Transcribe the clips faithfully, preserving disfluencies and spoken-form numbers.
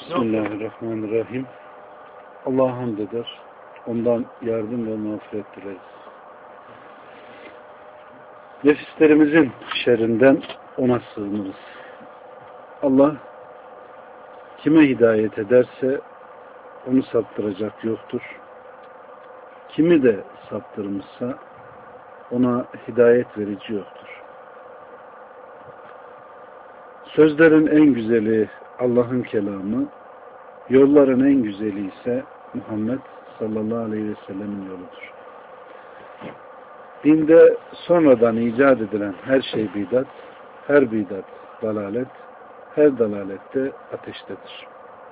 Bismillahirrahmanirrahim. Allah'a hamd eder. Ondan yardım ve mağfiret dileriz. Nefislerimizin şerrinden ona sığınırız. Allah kime hidayet ederse onu saptıracak yoktur. Kimi de saptırmışsa ona hidayet verici yoktur. Sözlerin en güzeli Allah'ın kelamı, yolların en güzeli ise Muhammed sallallahu aleyhi ve sellemin yoludur. Dinde sonradan icat edilen her şey bidat, her bidat dalalet, her dalalette ateştedir.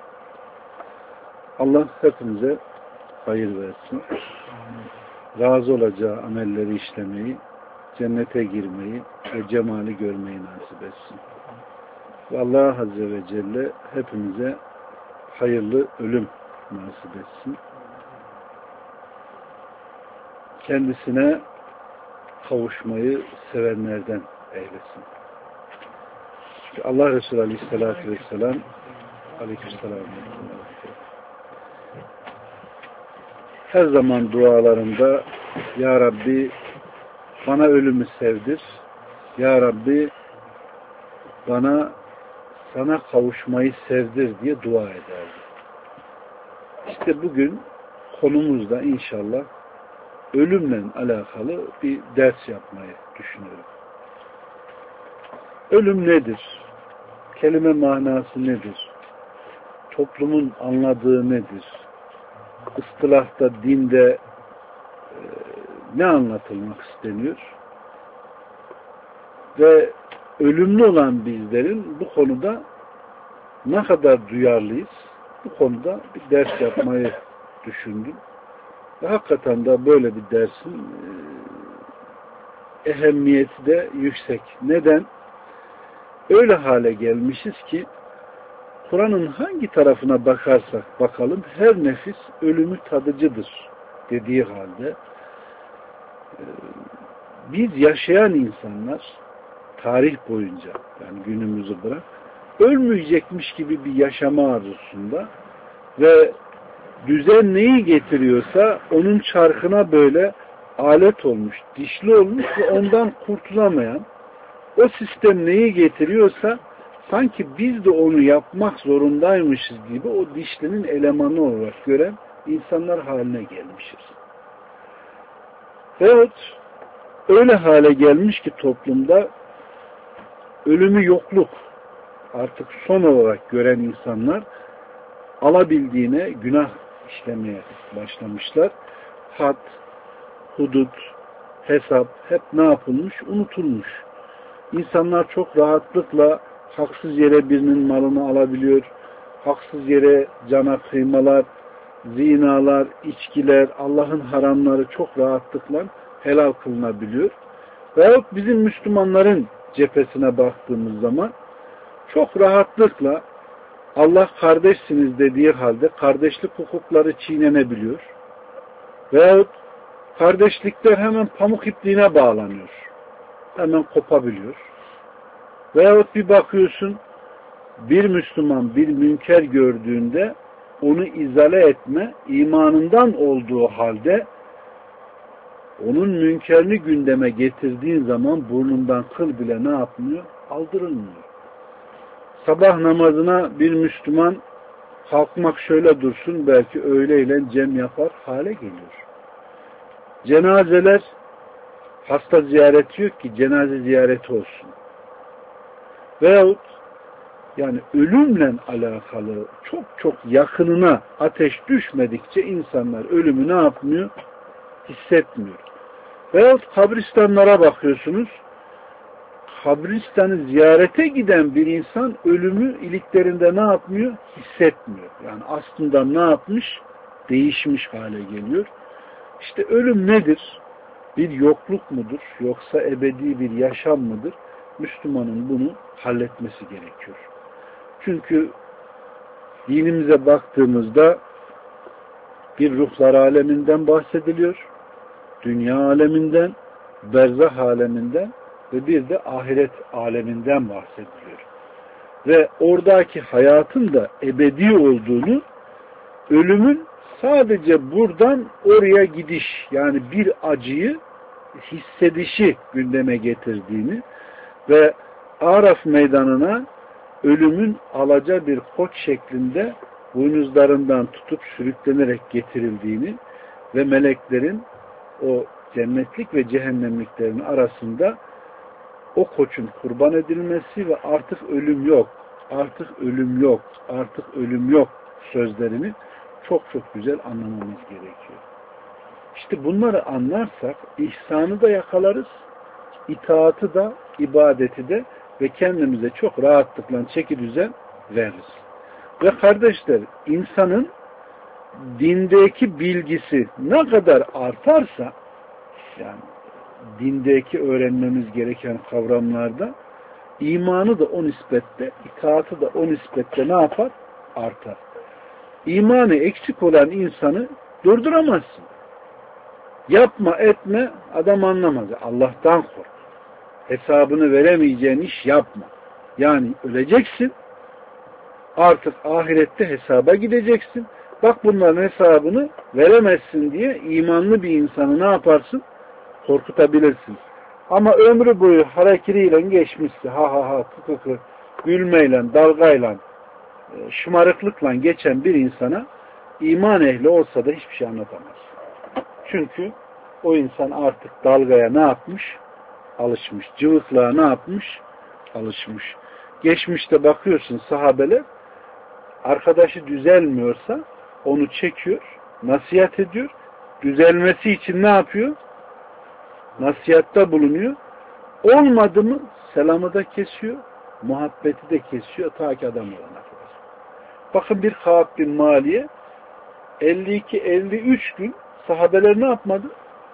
Allah hepimize hayır versin. Razı olacağı amelleri işlemeyi, cennete girmeyi ve cemali görmeyi nasip etsin. Ve Allah Azze ve Celle hepimize hayırlı ölüm nasip etsin. Kendisine kavuşmayı sevenlerden eylesin. Çünkü Allah Resulü Aleyhisselatü Vesselam Aleykümselam her zaman dualarında Ya Rabbi bana ölümü sevdir. Ya Rabbi bana sana kavuşmayı sevdir diye dua ederdi. İşte bugün konumuzda inşallah ölümle alakalı bir ders yapmayı düşünüyorum. Ölüm nedir? Kelime manası nedir? Toplumun anladığı nedir? Istilahta, dinde e, ne anlatılmak isteniyor? Ve ölümlü olan bizlerin bu konuda ne kadar duyarlıyız? Bu konuda bir ders yapmayı düşündüm. Ve hakikaten de böyle bir dersin e, ehemmiyeti de yüksek. Neden? Öyle hale gelmişiz ki Kur'an'ın hangi tarafına bakarsak bakalım her nefis ölümü tadıcıdır dediği halde e, biz yaşayan insanlar tarih boyunca yani günümüzü bırak ölmeyecekmiş gibi bir yaşama arzusunda ve düzen neyi getiriyorsa onun çarkına böyle alet olmuş, dişli olmuş ve ondan kurtulamayan o sistem neyi getiriyorsa sanki biz de onu yapmak zorundaymışız gibi o dişlinin elemanı olarak gören insanlar haline gelmişiz. Veyahut öyle hale gelmiş ki toplumda ölümü yokluk artık son olarak gören insanlar alabildiğine günah işlemeye başlamışlar. Had, hudut, hesap hep ne yapılmış? Unutulmuş. İnsanlar çok rahatlıkla haksız yere birinin malını alabiliyor. Haksız yere cana kıymalar, zinalar, içkiler, Allah'ın haramları çok rahatlıkla helal kılınabiliyor. Veyahut bizim Müslümanların cephesine baktığımız zaman çok rahatlıkla Allah kardeşsiniz dediği halde kardeşlik hukukları çiğnenebiliyor. Veyahut kardeşlikler hemen pamuk ipliğine bağlanıyor. Hemen kopabiliyor. Veyahut bir bakıyorsun bir Müslüman bir münker gördüğünde onu izale etme imanından olduğu halde onun münkerini gündeme getirdiğin zaman burnundan kıl bile ne yapmıyor? Aldırılmıyor. Sabah namazına bir Müslüman kalkmak şöyle dursun belki öğleyle cem yapar hale geliyor. Cenazeler hasta ziyareti yok ki cenaze ziyareti olsun. Veyahut yani ölümle alakalı çok çok yakınına ateş düşmedikçe insanlar ölümü ne yapmıyor? Hissetmiyor. Veyahut kabristanlara bakıyorsunuz. Kabristanı ziyarete giden bir insan ölümü iliklerinde ne yapmıyor? Hissetmiyor. Yani aslında ne yapmış? Değişmiş hale geliyor. İşte ölüm nedir? Bir yokluk mudur? Yoksa ebedi bir yaşam mıdır? Müslümanın bunu halletmesi gerekiyor. Çünkü dinimize baktığımızda bir ruhlar aleminden bahsediliyor. Dünya aleminden, berzah aleminden ve bir de ahiret aleminden bahsediliyor. ve oradaki hayatın da ebedi olduğunu, ölümün sadece buradan oraya gidiş, yani bir acıyı hissedişi gündeme getirdiğini ve Araf meydanına ölümün alaca bir koç şeklinde boynuzlarından tutup sürüklenerek getirildiğini ve meleklerin o cennetlik ve cehennemliklerin arasında o koçun kurban edilmesi ve artık ölüm yok, artık ölüm yok, artık ölüm yok sözlerini çok çok güzel anlamamız gerekiyor. İşte bunları anlarsak ihsanı da yakalarız, itaatı da, ibadeti de ve kendimize çok rahatlıkla çeki düzen veririz. Ve kardeşler, insanın dindeki bilgisi ne kadar artarsa, yani dindeki öğrenmemiz gereken kavramlarda imanı da o nispette, itaatı da o nispette ne yapar? Artar. İmanı eksik olan insanı durduramazsın. Yapma etme, adam anlamaz. Allah'tan kork. Hesabını veremeyeceğin iş yapma. Yani öleceksin. Artık ahirette hesaba gideceksin. Bak bunların hesabını veremezsin diye imanlı bir insanı ne yaparsın? Korkutabilirsin. Ama ömrü boyu hareketiyle geçmişse, ha ha ha, kı kı kı, gülmeyle, dalgayla, şımarıklıkla geçen bir insana iman ehli olsa da hiçbir şey anlatamaz. Çünkü o insan artık dalgaya ne yapmış? Alışmış. Cıvıklığa ne yapmış? Alışmış. Geçmişte bakıyorsun sahabeler, arkadaşı düzelmiyorsa onu çekiyor, nasihat ediyor. Düzelmesi için ne yapıyor? Nasihatta bulunuyor. Olmadı mı selamı da kesiyor, muhabbeti de kesiyor ta ki adam olana kadar. Bakın bir Kâb bin Maliye elli iki elli üç gün sahabeler ne yapmadı?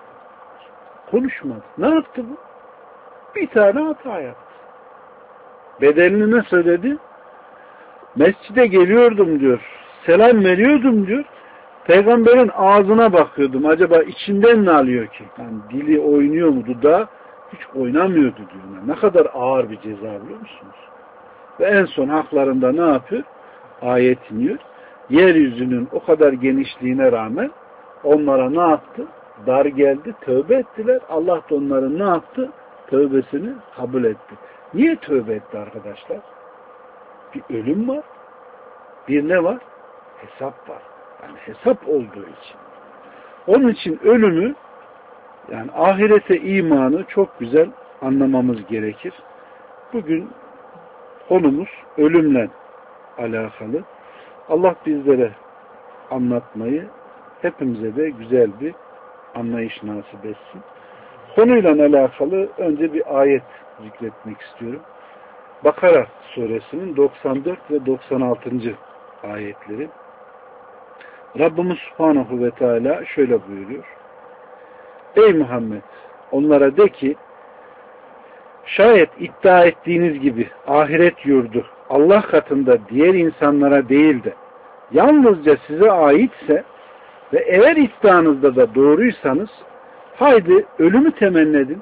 Konuşmadı. Ne yaptı bu? Bir tane hata yaptı. Bedelini ne söyledi? Mescide geliyordum diyor. Selam veriyordum diyor. Peygamberin ağzına bakıyordum. Acaba içinden ne alıyor ki? Yani dili oynuyor mu? Dudağı hiç oynamıyordu diyor. Ne kadar ağır bir ceza biliyor musunuz? Ve en son haklarında ne yapıyor? Ayet iniyor. Yeryüzünün o kadar genişliğine rağmen onlara ne yaptı? Dar geldi. Tövbe ettiler. Allah da onların ne yaptı? Tövbesini kabul etti. Niye tövbe etti arkadaşlar? Bir ölüm var. Bir ne var? Hesap var. Yani hesap olduğu için. Onun için ölümü, yani ahirete imanı çok güzel anlamamız gerekir. Bugün konumuz ölümle alakalı. Allah bizlere anlatmayı, hepimize de güzel bir anlayış nasip etsin. Konuyla alakalı önce bir ayet zikretmek istiyorum. Bakara suresinin doksan dört ve doksan altıncı ayetleri. Rabbimiz Subhanahu ve Teala şöyle buyuruyor. Ey Muhammed! Onlara de ki, şayet iddia ettiğiniz gibi ahiret yurdu Allah katında diğer insanlara değil de yalnızca size aitse ve eğer iddianızda da doğruysanız haydi ölümü temenni edin.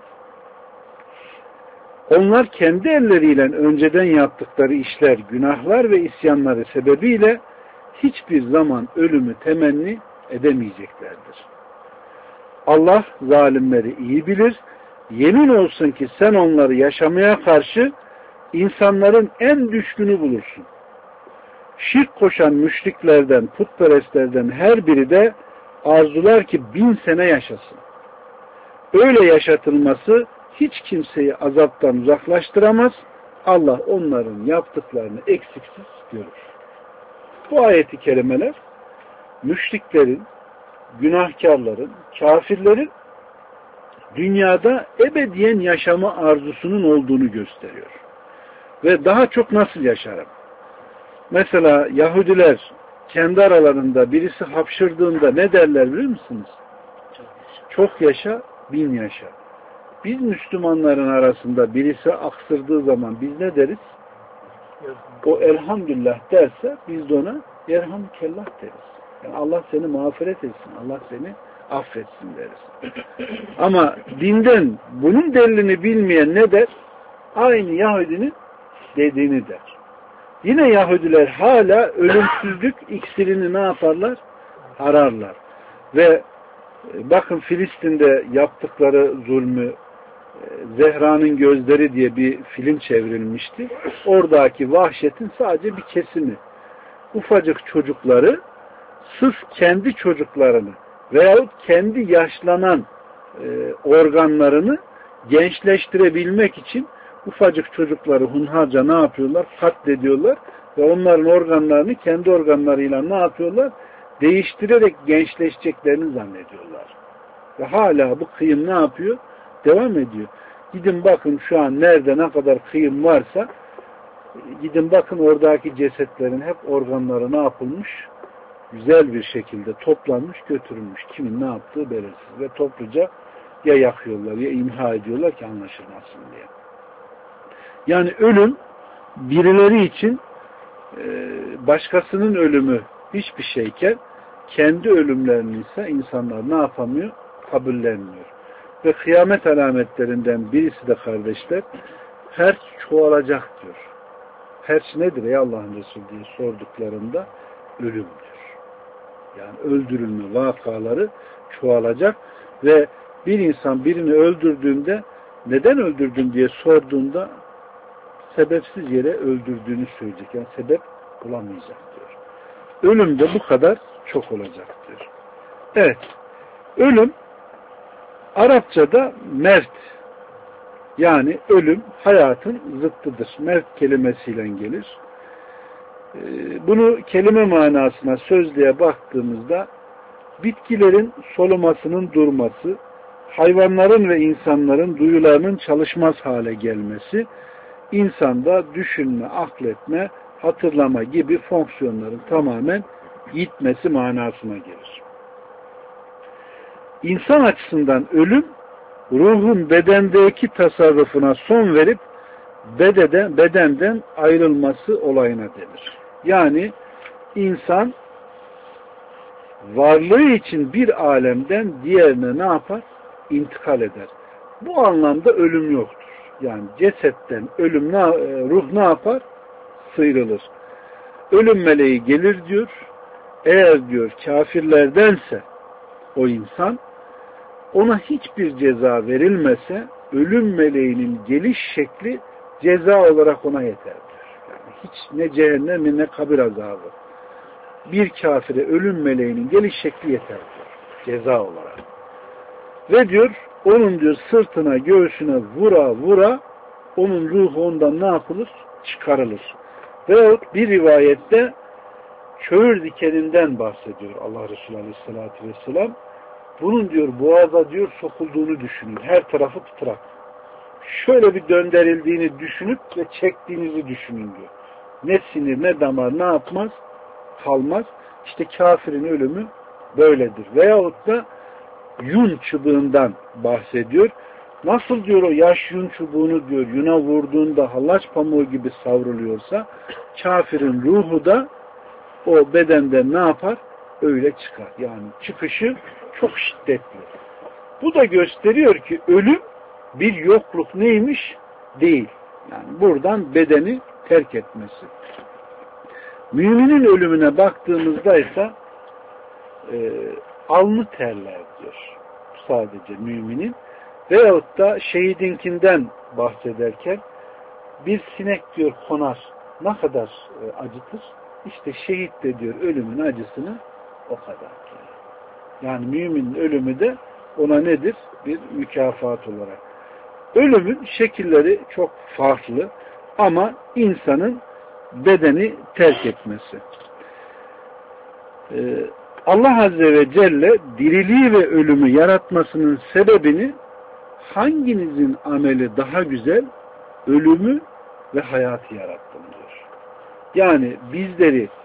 Onlar kendi elleriyle önceden yaptıkları işler, günahlar ve isyanları sebebiyle hiçbir zaman ölümü temenni edemeyeceklerdir. Allah zalimleri iyi bilir. Yemin olsun ki sen onları yaşamaya karşı insanların en düşkünü bulursun. Şirk koşan müşriklerden, putperestlerden her biri de arzular ki bin sene yaşasın. Öyle yaşatılması hiç kimseyi azaptan uzaklaştıramaz. Allah onların yaptıklarını eksiksiz görür. Bu ayeti kerimeler müşriklerin, günahkarların, kafirlerin dünyada ebediyen yaşama arzusunun olduğunu gösteriyor. Ve daha çok nasıl yaşarım? Mesela Yahudiler kendi aralarında birisi hapşırdığında ne derler biliyor musunuz? Çok yaşa, bin yaşa. Biz Müslümanların arasında birisi aksırdığı zaman biz ne deriz? O elhamdülillah derse biz de ona yerhamdülillah deriz. Yani Allah seni mağfiret etsin, Allah seni affetsin deriz. Ama dinden bunun delilini bilmeyen ne der? Aynı Yahudinin dediğini der. Yine Yahudiler hala ölümsüzlük iksirini ne yaparlar? Ararlar. Ve bakın Filistin'de yaptıkları zulmü, Zehra'nın Gözleri diye bir film çevrilmişti. Oradaki vahşetin sadece bir kesimi. Ufacık çocukları sırf kendi çocuklarını veyahut kendi yaşlanan e, organlarını gençleştirebilmek için ufacık çocukları hunharca ne yapıyorlar? Katlediyorlar ve onların organlarını kendi organlarıyla ne yapıyorlar? Değiştirerek gençleşeceklerini zannediyorlar. Ve hala bu kıyım ne yapıyor? Devam ediyor. Gidin bakın şu an nerede ne kadar kıyım varsa gidin bakın oradaki cesetlerin hep organları ne yapılmış? Güzel bir şekilde toplanmış, götürülmüş. Kimin ne yaptığı belirsiz. Ve topluca ya yakıyorlar ya imha ediyorlar ki anlaşılmasın diye. Yani ölüm birileri için başkasının ölümü hiçbir şeyken kendi ölümlerini ise insanlar ne yapamıyor? Kabullenmiyor. Ve kıyamet alametlerinden birisi de kardeşler herç çoğalacak diyor. Herç nedir ey Allah'ın Resulü diye sorduklarında ölümdür. Yani öldürülme vakaları çoğalacak ve bir insan birini öldürdüğünde neden öldürdün diye sorduğunda sebepsiz yere öldürdüğünü söyleyecek. Yani sebep bulamayacak diyor. Ölüm de bu kadar çok olacak diyor. Evet. Ölüm Arapçada mevt, yani ölüm hayatın zıttıdır. Mevt kelimesiyle gelir. Bunu kelime manasına, sözlüğe baktığımızda bitkilerin solumasının durması, hayvanların ve insanların duyularının çalışmaz hale gelmesi, insanda düşünme, akletme, hatırlama gibi fonksiyonların tamamen gitmesi manasına gelir. İnsan açısından ölüm, ruhun bedendeki tasarrufuna son verip bededen, bedenden ayrılması olayına denir. Yani insan varlığı için bir alemden diğerine ne yapar? İntikal eder. Bu anlamda ölüm yoktur. Yani cesetten ölüm ne, ruh ne yapar? Sıyrılır. Ölüm meleği gelir diyor. Eğer diyor kafirlerdense o insan, ona hiçbir ceza verilmese ölüm meleğinin geliş şekli ceza olarak ona yeterdir. Yani hiç ne cehennem ne kabir azabı. Bir kafire ölüm meleğinin geliş şekli yeterdir. Ceza olarak. Ve diyor onun diyor sırtına göğsüne vura vura onun ruhu ondan ne yapılır? Çıkarılır. Veyahut bir rivayette çöğür dikeninden bahsediyor Allah Resulü Aleyhisselatü Vesselam. Bunun diyor boğaza diyor sokulduğunu düşünün. Her tarafı tutrak. Şöyle bir döndürüldüğünü düşünüp ve çektiğinizi düşünün diyor. Ne sinir ne damar ne yapmaz? Kalmaz. İşte kafirin ölümü böyledir. Veyahut da yun çubuğundan bahsediyor. Nasıl diyor o yaş yun çubuğunu diyor yuna vurduğunda hallaç pamuğu gibi savruluyorsa kafirin ruhu da o bedenden ne yapar? Öyle çıkar. Yani çıkışı çok şiddetli. Bu da gösteriyor ki ölüm bir yokluk neymiş? Değil. Yani buradan bedeni terk etmesi. Müminin ölümüne baktığımızda ise e, alnı terler diyor. Sadece müminin. Veyahut da şehidinkinden bahsederken bir sinek diyor konar. Ne kadar e, acıtır? İşte şehit de diyor ölümün acısını o kadar diyor. Yani müminin ölümü de ona nedir? Bir mükafat olarak. Ölümün şekilleri çok farklı ama insanın bedeni terk etmesi. Ee, Allah Azze ve Celle diriliği ve ölümü yaratmasının sebebini hanginizin ameli daha güzel ölümü ve hayatı yarattım diyor. Yani bizleri e,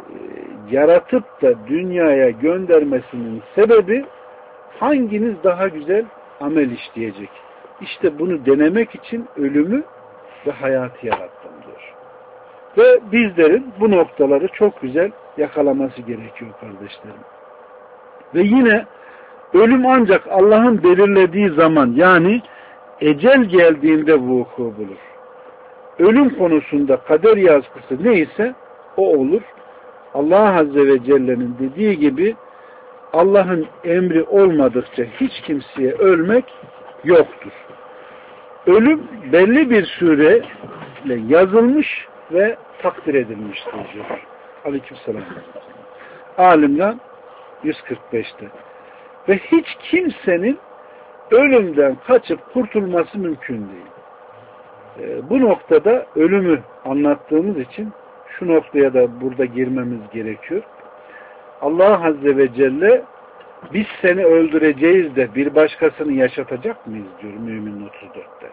yaratıp da dünyaya göndermesinin sebebi hanginiz daha güzel amel işleyecek. İşte bunu denemek için ölümü ve hayatı yarattım diyor. Ve bizlerin bu noktaları çok güzel yakalaması gerekiyor kardeşlerim. Ve yine ölüm ancak Allah'ın belirlediği zaman yani ecel geldiğinde vuku bulur. ölüm konusunda kader yazgısı neyse o olur. Allah Azze ve Celle'nin dediği gibi Allah'ın emri olmadıkça hiç kimseye ölmek yoktur. Ölüm belli bir süreyle yazılmış ve takdir edilmiştir diyor. Aleykümselam. Alim'den yüz kırk beşte. Ve hiç kimsenin ölümden kaçıp kurtulması mümkün değil. Ee, bu noktada ölümü anlattığımız için şu noktaya da burada girmemiz gerekiyor. Allah Azze ve Celle biz seni öldüreceğiz de bir başkasını yaşatacak mıyız diyor Mümin otuz dörtte.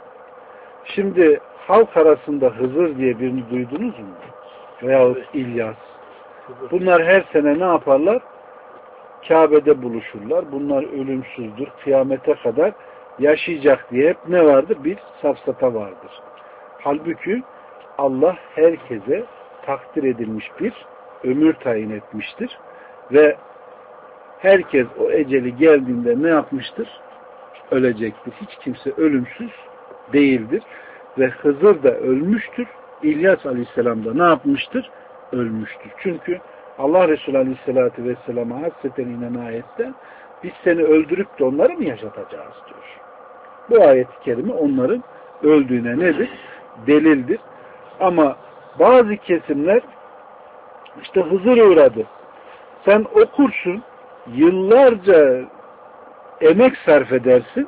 Şimdi halk arasında Hızır diye birini duydunuz mu? Veyahut İlyas. Bunlar her sene ne yaparlar? Kabe'de buluşurlar. Bunlar ölümsüzdür. Kıyamete kadar yaşayacak diye hep ne vardır? Bir safsata vardır. Halbuki Allah herkese takdir edilmiş bir ömür tayin etmiştir. Ve herkes o eceli geldiğinde ne yapmıştır? Ölecektir. Hiç kimse ölümsüz değildir. Ve Hızır da ölmüştür. İlyas Aleyhisselam da ne yapmıştır? Ölmüştür. Çünkü Allah Resulü Aleyhisselatü Vesselam'a hasreten inen ayette biz seni öldürüp de onları mı yaşatacağız diyor. Bu ayet-i kerime onların öldüğüne nedir? Delildir. Ama bazı kesimler işte Hızır uğradı. Sen okursun, yıllarca emek sarf edersin,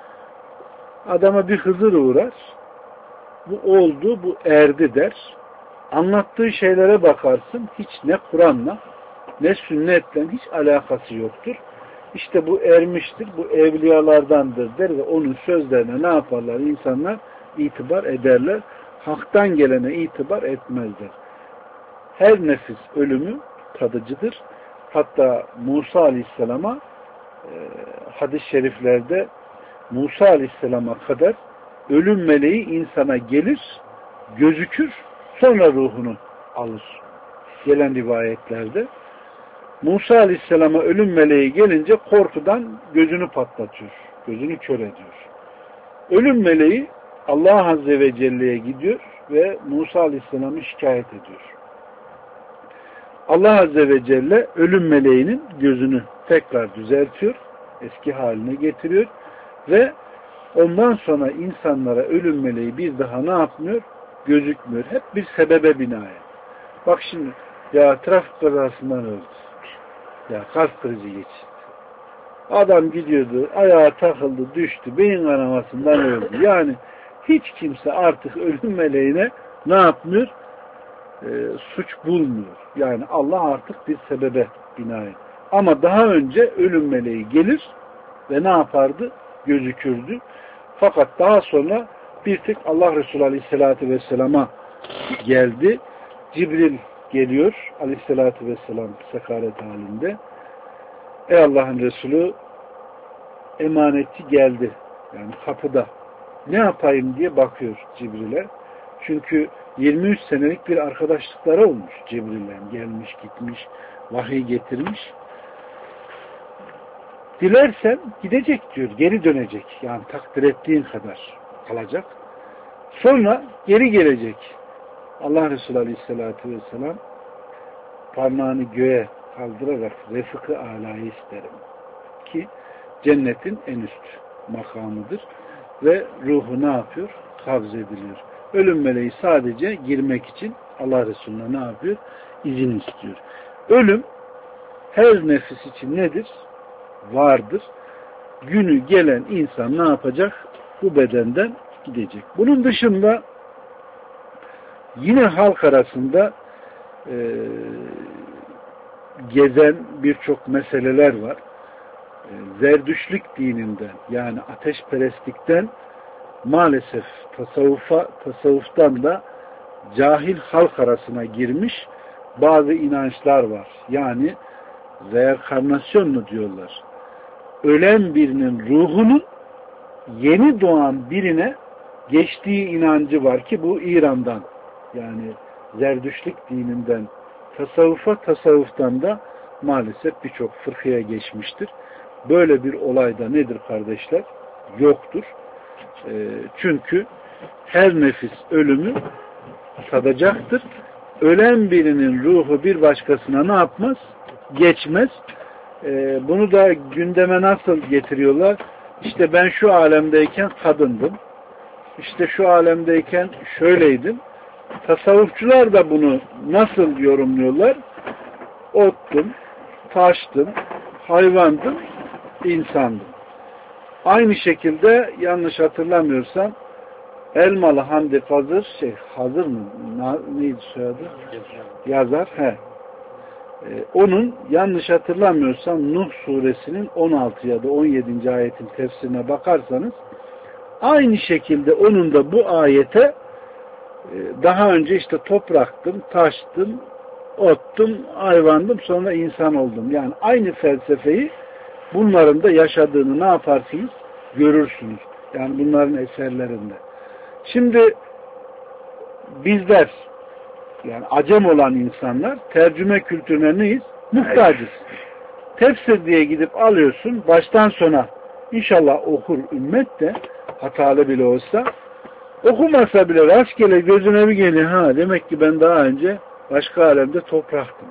adama bir Hızır uğrar, bu oldu, bu erdi der. Anlattığı şeylere bakarsın, hiç ne Kur'an'la ne sünnetle hiç alakası yoktur. İşte bu ermiştir, bu evliyalardandır der ve onun sözlerine ne yaparlar? İnsanlar itibar ederler. Hak'tan gelene itibar etmezler. Her nefis ölümü tadıcıdır. Hatta Musa Aleyhisselam'a e, hadis-i şeriflerde Musa Aleyhisselam'a kadar ölüm meleği insana gelir, gözükür, sonra ruhunu alır. Gelen rivayetlerde Musa Aleyhisselam'a ölüm meleği gelince korkudan gözünü patlatıyor. Gözünü kör ediyor. Ölüm meleği Allah Azze ve Celle'ye gidiyor ve Musa Aleyhisselam'ı şikayet ediyor. Allah Azze ve Celle ölüm meleğinin gözünü tekrar düzeltiyor, eski haline getiriyor ve ondan sonra insanlara ölüm meleği bir daha ne yapmıyor? Gözükmüyor. Hep bir sebebe binaen. Bak şimdi, ya trafik kazasından öldü. Ya kalp krizi geçti. Adam gidiyordu, ayağa takıldı, düştü, beyin kanamasından öldü. Yani hiç kimse artık ölüm meleğine ne yapmıyor? E, suç bulmuyor. Yani Allah artık bir sebebe binaen. Ama daha önce ölüm meleği gelir ve ne yapardı? Gözükürdü. Fakat daha sonra bir tek Allah Resulü Aleyhisselatü Vesselam'a geldi. Cibril geliyor Aleyhisselatü Vesselam sekaret halinde. Ey Allah'ın Resulü, emanetçi geldi. Yani kapıda. Ne yapayım diye bakıyor Cibril'e. Çünkü yirmi üç senelik bir arkadaşlıkları olmuş Cibril'le. Gelmiş gitmiş, vahiy getirmiş. Dilersen gidecek diyor, geri dönecek. Yani takdir ettiğin kadar kalacak. Sonra geri gelecek. Allah Resulü Aleyhisselatü Vesselam parmağını göğe kaldırarak refık-ı âlâyı isterim. Ki cennetin en üst makamıdır. Ve ruhu ne yapıyor? Kabz ediliyor. Ölüm meleği sadece girmek için Allah Resulü'ne ne yapıyor? İzin istiyor. Ölüm her nefis için nedir? Vardır. Günü gelen insan ne yapacak? Bu bedenden gidecek. Bunun dışında yine halk arasında e, gezen birçok meseleler var. E, Zerdüşlük dininden yani ateşperestlikten maalesef tasavvufa, tasavvuftan da cahil halk arasına girmiş bazı inançlar var. Yani reenkarnasyon mu diyorlar. Ölen birinin ruhunun yeni doğan birine geçtiği inancı var ki bu İran'dan yani Zerdüşlük dininden tasavvufa, tasavvuftan da maalesef birçok fırkıya geçmiştir. Böyle bir olay da nedir kardeşler? Yoktur. E, çünkü her nefis ölümü tadacaktır. Ölen birinin ruhu bir başkasına ne yapmaz? Geçmez. Ee, bunu da gündeme nasıl getiriyorlar? İşte ben şu alemdeyken kadındım. İşte şu alemdeyken şöyleydim. Tasavvufçular da bunu nasıl yorumluyorlar? Ottum, taştım, hayvandım, insandım. Aynı şekilde yanlış hatırlamıyorsam Elmalı Hamdi Fazır şey hazır mı? Neydi soyadı? Yazar. He. Ee, onun yanlış hatırlamıyorsam Nuh suresinin on altı ya da on yedinci ayetin tefsirine bakarsanız aynı şekilde onun da bu ayete daha önce işte topraktım, taştım, ottum, hayvandım, sonra insan oldum. Yani aynı felsefeyi bunların da yaşadığını ne yaparsınız? Görürsünüz. Yani bunların eserlerinde. Şimdi bizler yani acem olan insanlar tercüme kültürüne neyiz? Muhtacız. Tefsir diye gidip alıyorsun. Baştan sona inşallah okur ümmet de hatalı bile olsa okumasa bile rastgele gözüne bir geliyor. Ha demek ki ben daha önce başka alemde topraktım.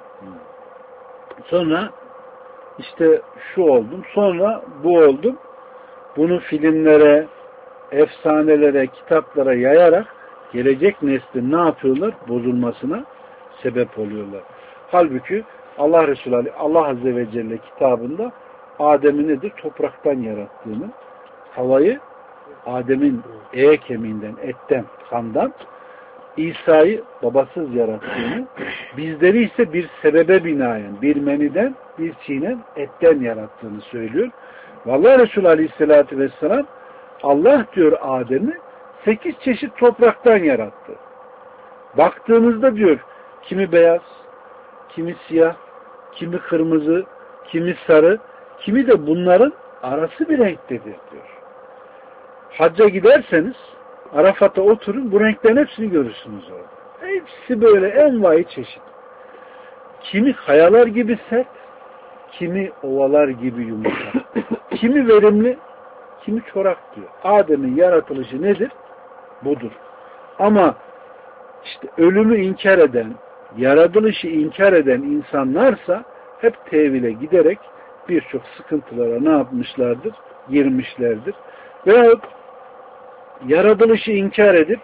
Sonra işte şu oldum. Sonra bu oldum. Bunu filmlere, efsanelere, kitaplara yayarak gelecek neslin ne yapıyorlar? Bozulmasına sebep oluyorlar. Halbuki Allah Resulü Allah Azze ve Celle kitabında Adem'i nedir? Topraktan yarattığını, havayı Adem'in eye kemiğinden, etten, kandan, İsa'yı babasız yarattığını, bizleri ise bir sebebe binaen, bir meniden, bir çiğnen, etten yarattığını söylüyor. Vallahi Resulü Aleyhisselatü Vesselam Allah diyor Adem'i sekiz çeşit topraktan yarattı. Baktığınızda diyor kimi beyaz, kimi siyah, kimi kırmızı, kimi sarı, kimi de bunların arası bir renktedir diyor. Hacca giderseniz Arafat'a oturun bu renklerin hepsini görürsünüz orada. Hepsi böyle envai çeşit. Kimi kayalar gibi sert, kimi ovalar gibi yumuşak. Kimi verimli, kimi çorak diyor. Adem'in yaratılışı nedir? Budur. Ama işte ölümü inkar eden, yaratılışı inkar eden insanlarsa hep tevhile giderek birçok sıkıntılara ne yapmışlardır? Girmişlerdir. Veyahut yaratılışı inkar edip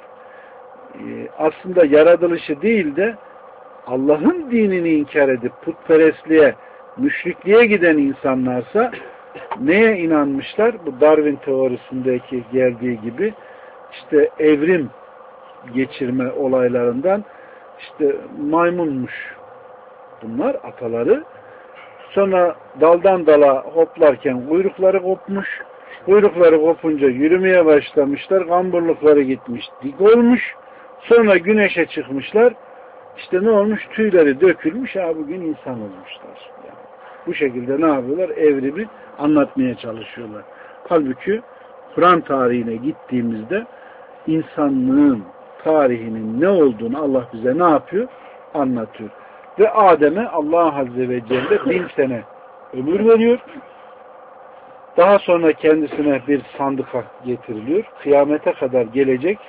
aslında yaratılışı değil de Allah'ın dinini inkar edip putperestliğe, müşrikliğe giden insanlarsa neye inanmışlar? Bu Darwin teorisindeki geldiği gibi işte evrim geçirme olaylarından işte maymunmuş bunlar ataları. Sonra daldan dala hoplarken kuyrukları kopmuş. Kuyrukları kopunca yürümeye başlamışlar. Kamburlukları gitmiş. Dik olmuş. Sonra güneşe çıkmışlar. İşte ne olmuş? Tüyleri dökülmüş. Ha bugün insan olmuşlar. Yani bu şekilde ne yapıyorlar? Evrimi anlatmaya çalışıyorlar. Halbuki Kur'an tarihine gittiğimizde insanlığın tarihinin ne olduğunu Allah bize ne yapıyor? Anlatıyor. Ve Adem'e Allah Azze ve Celle bin sene ömür veriyor. Daha sonra kendisine bir sandıka getiriliyor. Kıyamete kadar gelecek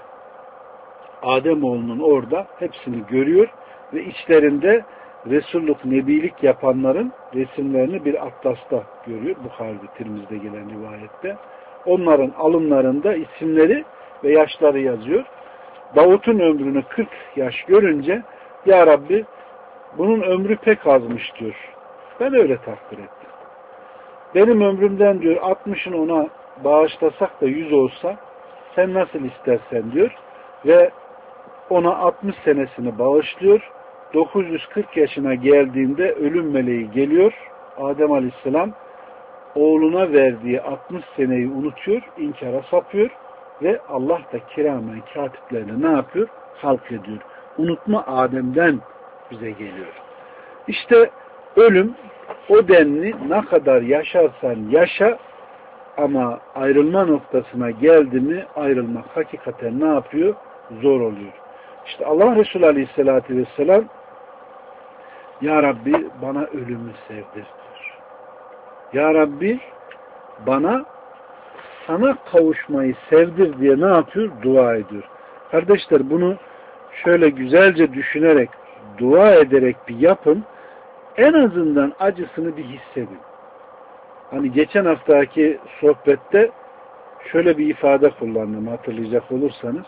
Ademoğlunun orada hepsini görüyor ve içlerinde Resulluk, Nebilik yapanların resimlerini bir atlasta görüyor. Bukhari'de, Tirmiz'de gelen rivayette. Onların alınlarında isimleri ve yaşları yazıyor. Davut'un ömrünü kırk yaş görünce Ya Rabbi bunun ömrü pek azmış diyor. Ben öyle takdir ettim. Benim ömrümden diyor altmışını ona bağışlasak da yüz olsa sen nasıl istersen diyor ve ona altmış senesini bağışlıyor. dokuz yüz kırk yaşına geldiğinde ölüm meleği geliyor. Adem Aleyhisselam oğluna verdiği altmış seneyi unutuyor, inkara sapıyor ve Allah da kiramen katiplerine ne yapıyor? Halk ediyor. Unutma Adem'den bize geliyor. İşte ölüm o denli ne kadar yaşarsan yaşa ama ayrılma noktasına geldi mi ayrılmak hakikaten ne yapıyor? Zor oluyor. İşte Allah Resulü Aleyhisselatü Vesselam Ya Rabbi bana ölümü sevdir. Ya Rabbi bana sana kavuşmayı sevdir diye ne yapıyor? Dua ediyor. Kardeşler bunu şöyle güzelce düşünerek, dua ederek bir yapın. En azından acısını bir hissedin. Hani geçen haftaki sohbette şöyle bir ifade kullandım hatırlayacak olursanız.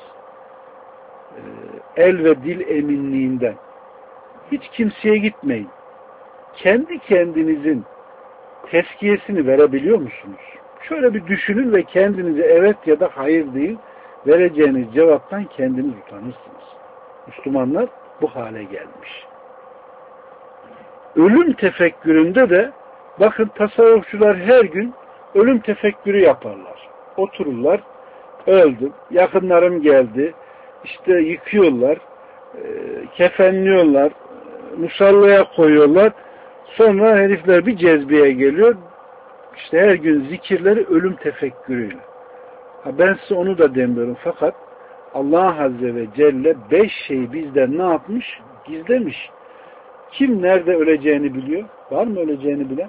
El ve dil eminliğinden. Hiç kimseye gitmeyin. Kendi kendinizin tezkiyesini verebiliyor musunuz? Şöyle bir düşünün ve kendinize evet ya da hayır deyin. Vereceğiniz cevaptan kendiniz utanırsınız. Müslümanlar bu hale gelmiş. Ölüm tefekküründe de bakın tasavvufçular her gün ölüm tefekkürü yaparlar. Otururlar, öldüm, yakınlarım geldi, işte yıkıyorlar, kefenliyorlar, musallaya koyuyorlar. Sonra herifler bir cezbeye geliyor. İşte her gün zikirleri ölüm tefekkürüyle. Ha ben size onu da demiyorum. Fakat Allah Azze ve Celle beş şeyi bizden ne yapmış? Gizlemiş. Kim nerede öleceğini biliyor? Var mı öleceğini bilen?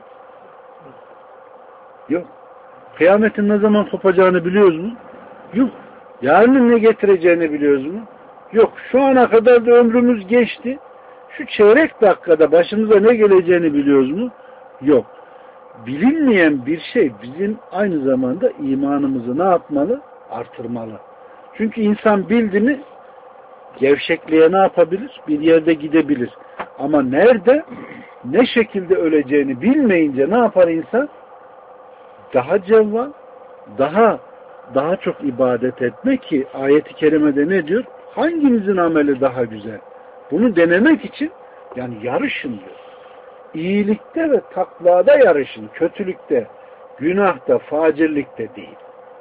Yok. Kıyametin ne zaman kopacağını biliyoruz mu? Yok. Yarının ne getireceğini biliyoruz mu? Yok. Şu ana kadar da ömrümüz geçti. Şu çeyrek dakikada başımıza ne geleceğini biliyoruz mu? Yok. Bilinmeyen bir şey bizim aynı zamanda imanımızı ne yapmalı? Artırmalı. Çünkü insan bildi mi gevşekliğe ne yapabilir? Bir yerde gidebilir. Ama nerede, ne şekilde öleceğini bilmeyince ne yapar insan? Daha cevval, daha daha çok ibadet etme ki ayet-i kerimede ne diyor? Hanginizin ameli daha güzel? Bunu denemek için yani yarışın diyor. İyilikte ve takvada yarışın. Kötülükte, günahta, facirlikte değil.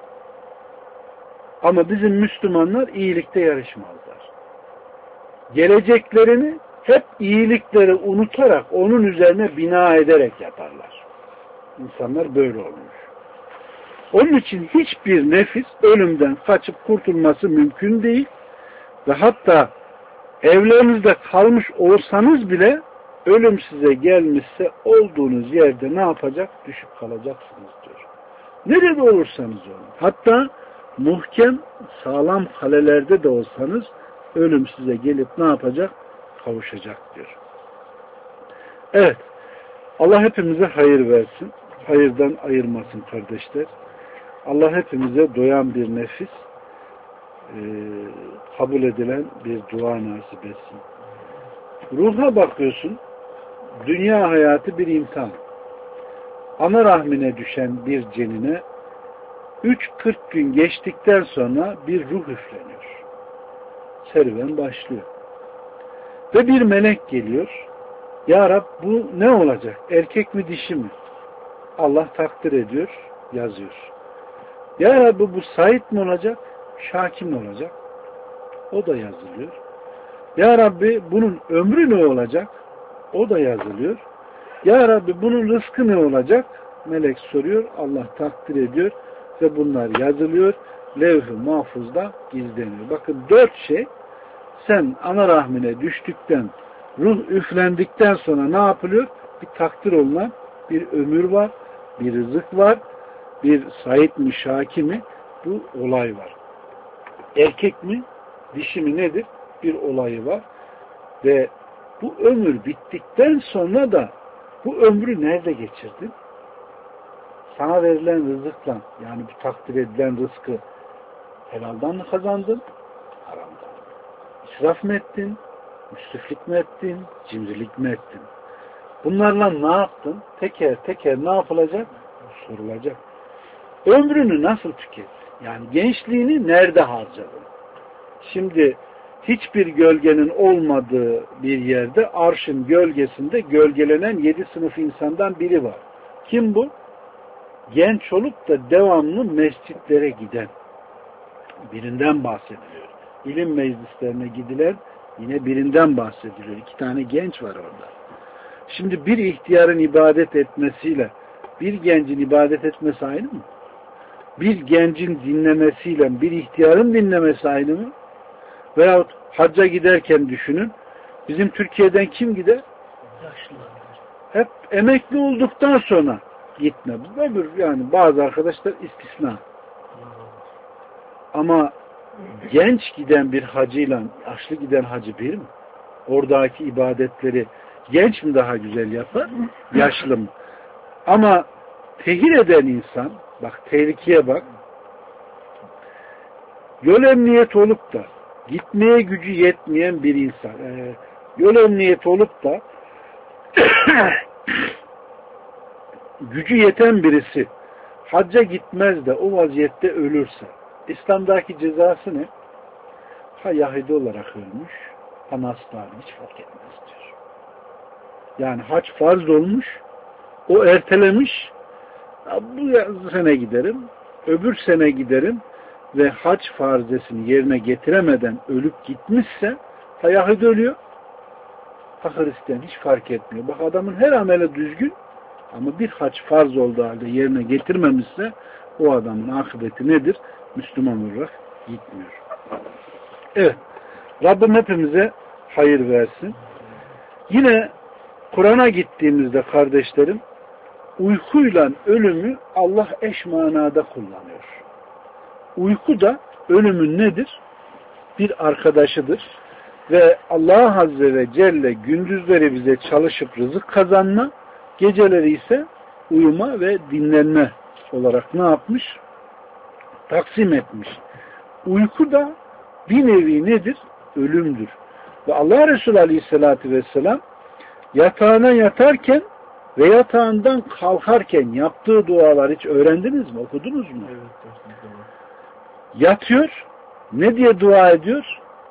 Ama bizim Müslümanlar iyilikte yarışmazlar. Geleceklerini hep iyilikleri unutarak, onun üzerine bina ederek yaparlar. İnsanlar böyle olmuş. Onun için hiçbir nefis ölümden kaçıp kurtulması mümkün değil ve hatta evlerinizde kalmış olsanız bile ölüm size gelmişse olduğunuz yerde ne yapacak? Düşüp kalacaksınız diyor. Nerede olursanız olun. Hatta muhkem, sağlam kalelerde de olsanız ölüm size gelip ne yapacak? Kavuşacak diyor. Evet. Allah hepimize hayır versin. Hayırdan ayırmasın kardeşler. Allah hepimize doyan bir nefis, e, kabul edilen bir dua nasip etsin. Ruha bakıyorsun, dünya hayatı bir imtihan. Ana rahmine düşen bir cenine üç kırk gün geçtikten sonra bir ruh üfleniyor. Serüven başlıyor. Ve bir melek geliyor. Ya Rab bu ne olacak? Erkek mi dişi mi? Allah takdir ediyor, yazıyor. Ya Rabbi bu Said mi olacak? Şaki mi olacak? O da yazılıyor. Ya Rabbi bunun ömrü ne olacak? O da yazılıyor. Ya Rabbi bunun rızkı ne olacak? Melek soruyor. Allah takdir ediyor. Ve bunlar yazılıyor. Levh-i mahfuzda gizleniyor. Bakın dört şey sen ana rahmine düştükten, ruh üflendikten sonra ne yapılıyor? Bir takdir olunan bir ömür var, bir rızık var, bir Said mi, Şaki mi? Bu olay var. Erkek mi, dişi mi nedir? Bir olayı var. Ve bu ömür bittikten sonra da bu ömrü nerede geçirdin? Sana verilen rızıkla, yani bu takdir edilen rızkı helaldan mı kazandın? Haramdan. İsraf mı ettin? Müsriflik mi ettin? Cimrilik mi ettin? Bunlarla ne yaptın? Teker teker ne yapılacak? Sorulacak. Ömrünü nasıl tükettin? Yani gençliğini nerede harcadın? Şimdi hiçbir gölgenin olmadığı bir yerde arşın gölgesinde gölgelenen yedi sınıf insandan biri var. Kim bu? Genç olup da devamlı mescitlere giden birinden bahsediliyor. İlim meclislerine gidilen yine birinden bahsediliyor. İki tane genç var orada. Şimdi bir ihtiyarın ibadet etmesiyle bir gencin ibadet etmesi aynı mı? Bir gencin dinlemesiyle bir ihtiyarın dinlemesi aynı mı? Veyahut hacca giderken düşünün. Bizim Türkiye'den kim gider? Yaşlılar. Hep emekli olduktan sonra gitme. Öbür yani bazı arkadaşlar istisna. Ama genç giden bir hacıyla yaşlı giden hacı bir mi? Oradaki ibadetleri genç mi daha güzel yapar, yaşlı mı? Ama tehir eden insan, bak tehlikeye bak, yol emniyeti olup da gitmeye gücü yetmeyen bir insan, e, yol emniyeti olup da gücü yeten birisi hacca gitmez de o vaziyette ölürse, İslam'daki cezası ne? Ha Yahudi olarak ölmüş, ha Nasrani, hiç fark etmez diyor. Yani hac farz olmuş, o ertelemiş, bu sene giderim, öbür sene giderim ve hac farzesini yerine getiremeden ölüp gitmişse, ha Yahudi ölüyor, ha Hristiyan, hiç fark etmiyor. Bak adamın her ameli düzgün ama bir hac farz olduğu halde yerine getirmemişse o adamın akıbeti nedir? Müslüman olarak gitmiyor. Evet. Rabbim hepimize hayır versin. Yine Kur'an'a gittiğimizde kardeşlerim, uykuyla ölümü Allah eş manada kullanıyor. Uyku da ölümün nedir? Bir arkadaşıdır. Ve Allah Azze ve Celle gündüzleri bize çalışıp rızık kazanma, geceleri ise uyuma ve dinlenme olarak ne yapmış? Taksim etmiş. Uyku da bir nevi nedir? Ölümdür. Ve Allah Resulü Aleyhisselatü Vesselam yatağına yatarken ve yatağından kalkarken yaptığı dualar hiç öğrendiniz mi? Okudunuz mu? Evet. Yatıyor. Ne diye dua ediyor?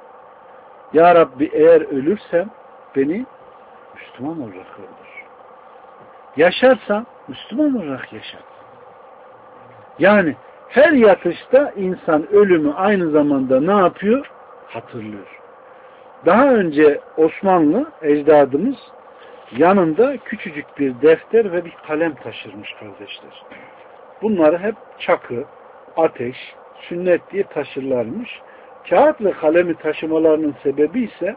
Ya Rabbi eğer ölürsem beni Müslüman olarak öldür. Yaşarsam Müslüman olarak yaşat. Yani her yatışta insan ölümü aynı zamanda ne yapıyor? Hatırlıyor. Daha önce Osmanlı ecdadımız yanında küçücük bir defter ve bir kalem taşırmış kardeşler. Bunları hep çakı, ateş, sünnet diye taşırlarmış. Kağıt ve kalemi taşımalarının sebebi ise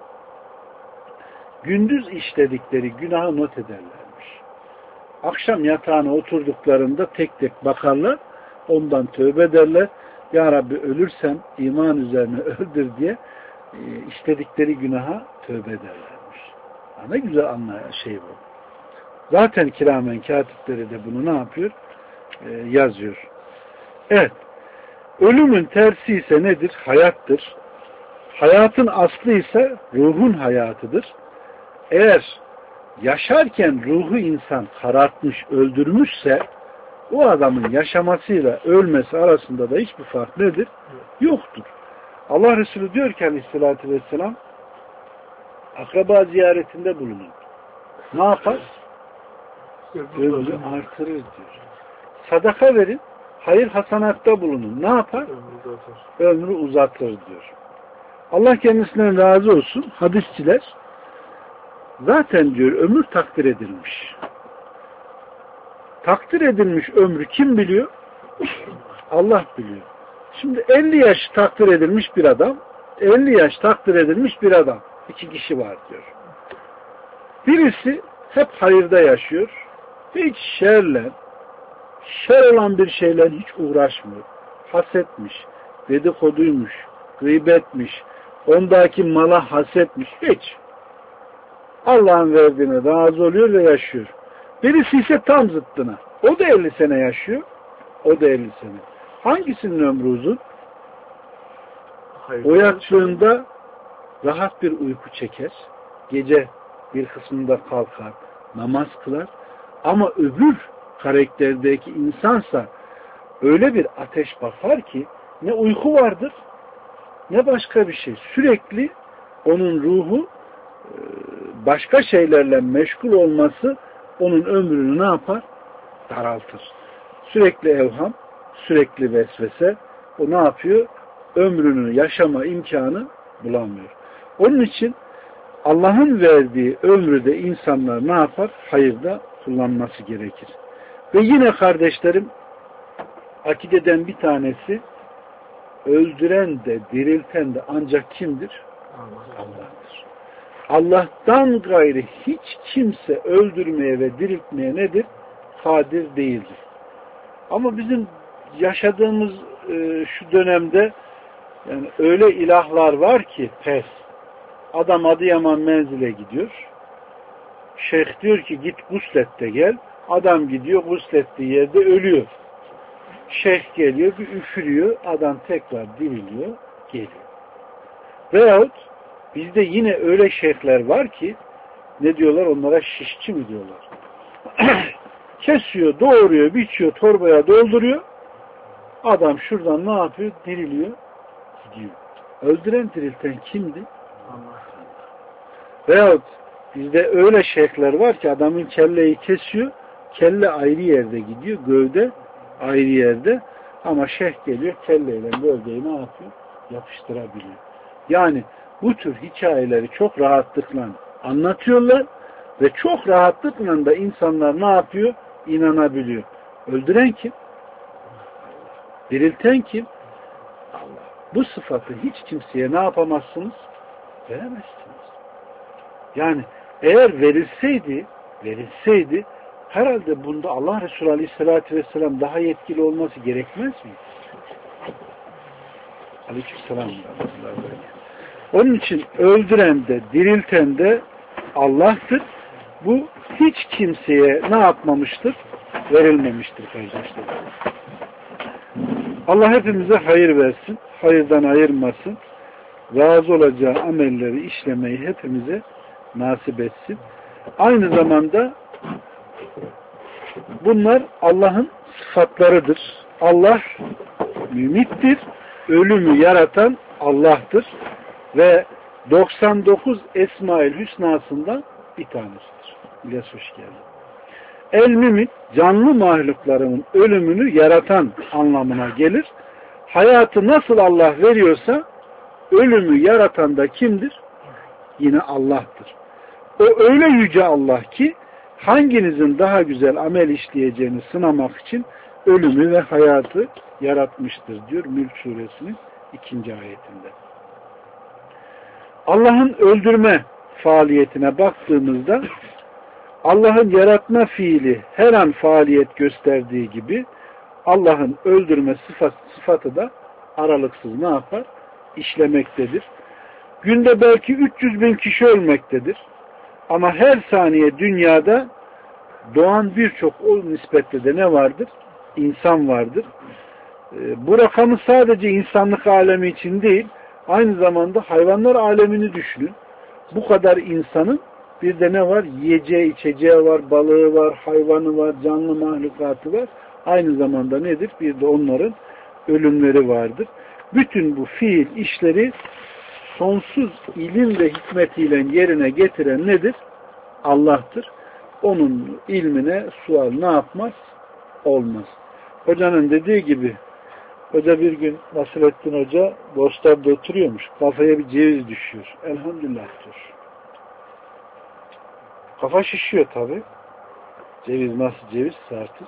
gündüz işledikleri günahı not ederlermiş. Akşam yatağına oturduklarında tek tek bakarlar, ondan tövbe ederler. Ya Rabbi ölürsem iman üzerine öldür diye işledikleri günaha tövbe ederlermiş. Ya ne güzel anlayan şey bu. Zaten kiramen katipleri de bunu ne yapıyor? Ee, yazıyor. Evet. Ölümün tersi ise nedir? Hayattır. Hayatın aslı ise ruhun hayatıdır. Eğer yaşarken ruhu insan karartmış, öldürmüşse o adamın yaşamasıyla ölmesi arasında da hiçbir fark nedir? Yoktur. Allah Resulü diyor ki Aleyhisselatü Vesselam, akraba ziyaretinde bulunun. Ne yapar? Ömrü artırır diyor. Sadaka verin, hayır hasanatta bulunun. Ne yapar? Ömrü uzatır diyor. Allah kendisinden razı olsun. Hadisçiler zaten diyor ömür takdir edilmiş. Takdir edilmiş ömrü kim biliyor? Allah biliyor. Şimdi elli yaş takdir edilmiş bir adam, elli yaş takdir edilmiş bir adam. İki kişi var diyor. Birisi hep hayırda yaşıyor. Hiç şerle, şer olan bir şeyle hiç uğraşmıyor. Hasetmiş, dedikoduymuş, gıybetmiş, ondaki mala hasetmiş. Hiç. Allah'ın verdiğine razı oluyor ve yaşıyor. Birisi ise tam zıttına. O da elli sene yaşıyor. O da elli sene. Hangisinin ömrü uzun? Hayır, o yattığında rahat bir uyku çeker. Gece bir kısmında kalkar. Namaz kılar. Ama öbür karakterdeki insansa öyle bir ateş bakar ki ne uyku vardır ne başka bir şey. Sürekli onun ruhu başka şeylerle meşgul olması onun ömrünü ne yapar? Daraltır. Sürekli evham, sürekli vesvese, o ne yapıyor? Ömrünü yaşama imkanı bulamıyor. Onun için Allah'ın verdiği ömrü de insanlar ne yapar? Hayırda kullanması gerekir. Ve yine kardeşlerim, akideden bir tanesi, öldüren de dirilten de ancak kimdir? Allah'tır. Allah'tan gayrı hiç kimse öldürmeye ve diriltmeye nedir? Kadir değildir. Ama bizim yaşadığımız e, şu dönemde Yani öyle ilahlar var ki pes. Adam Adıyaman menzile gidiyor. Şeyh diyor ki git guslet de gel. Adam gidiyor guslettiği yerde ölüyor. Şeyh geliyor bir üfürüyor. Adam tekrar diriliyor. Geliyor. Veyahut bizde yine öyle şeyhler var ki ne diyorlar onlara, şişçi mi diyorlar. Kesiyor, doğuruyor, biçiyor, torbaya dolduruyor. Adam şuradan ne yapıyor? Diriliyor. Gidiyor. Öldüren dirilten kimdi? Allah. Veyahut bizde öyle şeyhler var ki adamın kelleyi kesiyor. Kelle ayrı yerde gidiyor. Gövde ayrı yerde. Ama şeyh geliyor kelleyle gövdeyi ne yapıyor? Yapıştırabiliyor. Yani bu tür hikayeleri çok rahatlıkla anlatıyorlar ve çok rahatlıkla da insanlar ne yapıyor? İnanabiliyor. Öldüren kim? Dirilten kim? Allah. Bu sıfatı hiç kimseye ne yapamazsınız? Veremezsiniz. Yani eğer verilseydi, verilseydi herhalde bunda Allah Resulü Aleyhisselatü Vesselam daha yetkili olması gerekmez mi? Aleykümselam. Onun için öldüren de, dirilten de Allah'tır. Bu hiç kimseye ne yapmamıştır? Verilmemiştir kardeşler. Allah hepimize hayır versin, hayırdan ayırmasın, razı olacağı amelleri işlemeyi hepimize nasip etsin. Aynı zamanda bunlar Allah'ın sıfatlarıdır. Allah mümittir, ölümü yaratan Allah'tır ve doksan dokuz Esma-ül Hüsna'sından bir tanesidir. İlyas hoş geldin. El-Mümit, canlı mahluklarının ölümünü yaratan anlamına gelir. Hayatı nasıl Allah veriyorsa ölümü yaratan da kimdir? Yine Allah'tır. O öyle yüce Allah ki hanginizin daha güzel amel işleyeceğini sınamak için ölümü ve hayatı yaratmıştır diyor Mülk suresinin ikinci ayetinde. Allah'ın öldürme faaliyetine baktığımızda Allah'ın yaratma fiili her an faaliyet gösterdiği gibi Allah'ın öldürme sıfat, sıfatı da aralıksız ne yapar? İşlemektedir. Günde belki üç yüz bin kişi ölmektedir. Ama her saniye dünyada doğan birçok o nispette de ne vardır? İnsan vardır. Bu rakamı sadece insanlık alemi için değil, aynı zamanda hayvanlar alemini düşünün. Bu kadar insanın bir de ne var? Yiyeceği, içeceği var, balığı var, hayvanı var, canlı mahlukatı var. Aynı zamanda nedir? Bir de onların ölümleri vardır. Bütün bu fiil işleri sonsuz ilim ve hikmetiyle yerine getiren nedir? Allah'tır. Onun ilmine sual ne yapmaz? Olmaz. Hocanın dediği gibi, hoca bir gün Nasrettin Hoca Bostan'da oturuyormuş. Kafaya bir ceviz düşüyor. Elhamdülillah diyor. Kafa şişiyor tabi. Ceviz nasıl cevizse artık.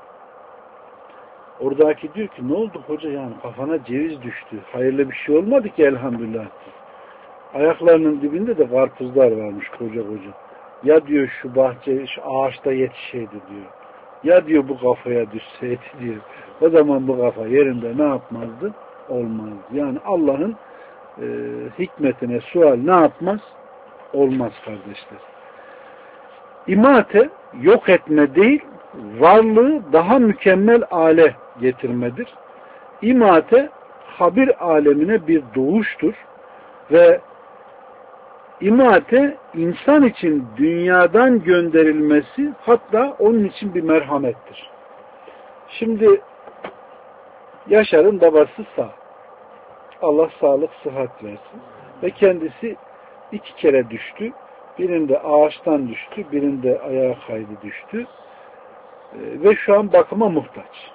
Oradaki diyor ki ne oldu hoca, yani kafana ceviz düştü. Hayırlı bir şey olmadı ki elhamdülillah diyor. Ayaklarının dibinde de karpuzlar varmış koca koca. Ya diyor şu bahçe, şu ağaçta yetişseydi diyor. Ya diyor bu kafaya düşseydi diyor. O zaman bu kafa yerinde ne yapmazdı? Olmazdı. Yani Allah'ın e, hikmetine sual ne yapmaz? Olmaz kardeşler. İmate yok etme değil, varlığı daha mükemmel hale getirmedir. İmate habir alemine bir doğuştur ve imate insan için dünyadan gönderilmesi hatta onun için bir merhamettir. Şimdi Yaşar'ın babası sağ. Allah sağlık sıhhat versin. Ve kendisi iki kere düştü. Birinde ağaçtan düştü, birinde ayağa kaydı düştü. Ve şu an bakıma muhtaç.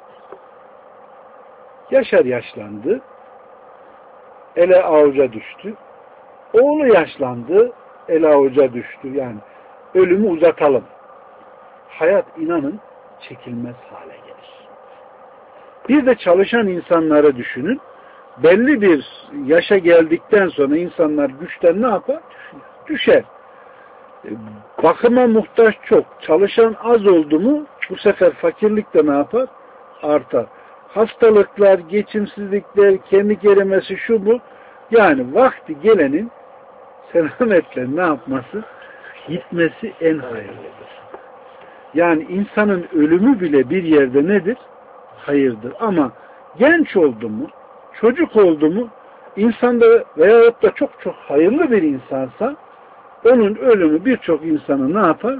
Yaşar yaşlandı. Ele avuca düştü. Oğlu yaşlandı. Ele avuca düştü. Yani ölümü uzatalım. Hayat inanın çekilmez hale gelir. Bir de çalışan insanları düşünün. Belli bir yaşa geldikten sonra insanlar güçten ne yapar? Düşer. Bakıma muhtaç çok. Çalışan az oldu mu bu sefer fakirlik de ne yapar? Artar. hastalıklar, geçimsizlikler, kemik erimesi, şu bu. Yani vakti gelenin selametle ne yapması? Gitmesi en hayırlıdır. Yani insanın ölümü bile bir yerde nedir? Hayırdır. Ama genç oldu mu, çocuk oldu mu, insanda veyahut da çok çok hayırlı bir insansa onun ölümü birçok insanı ne yapar?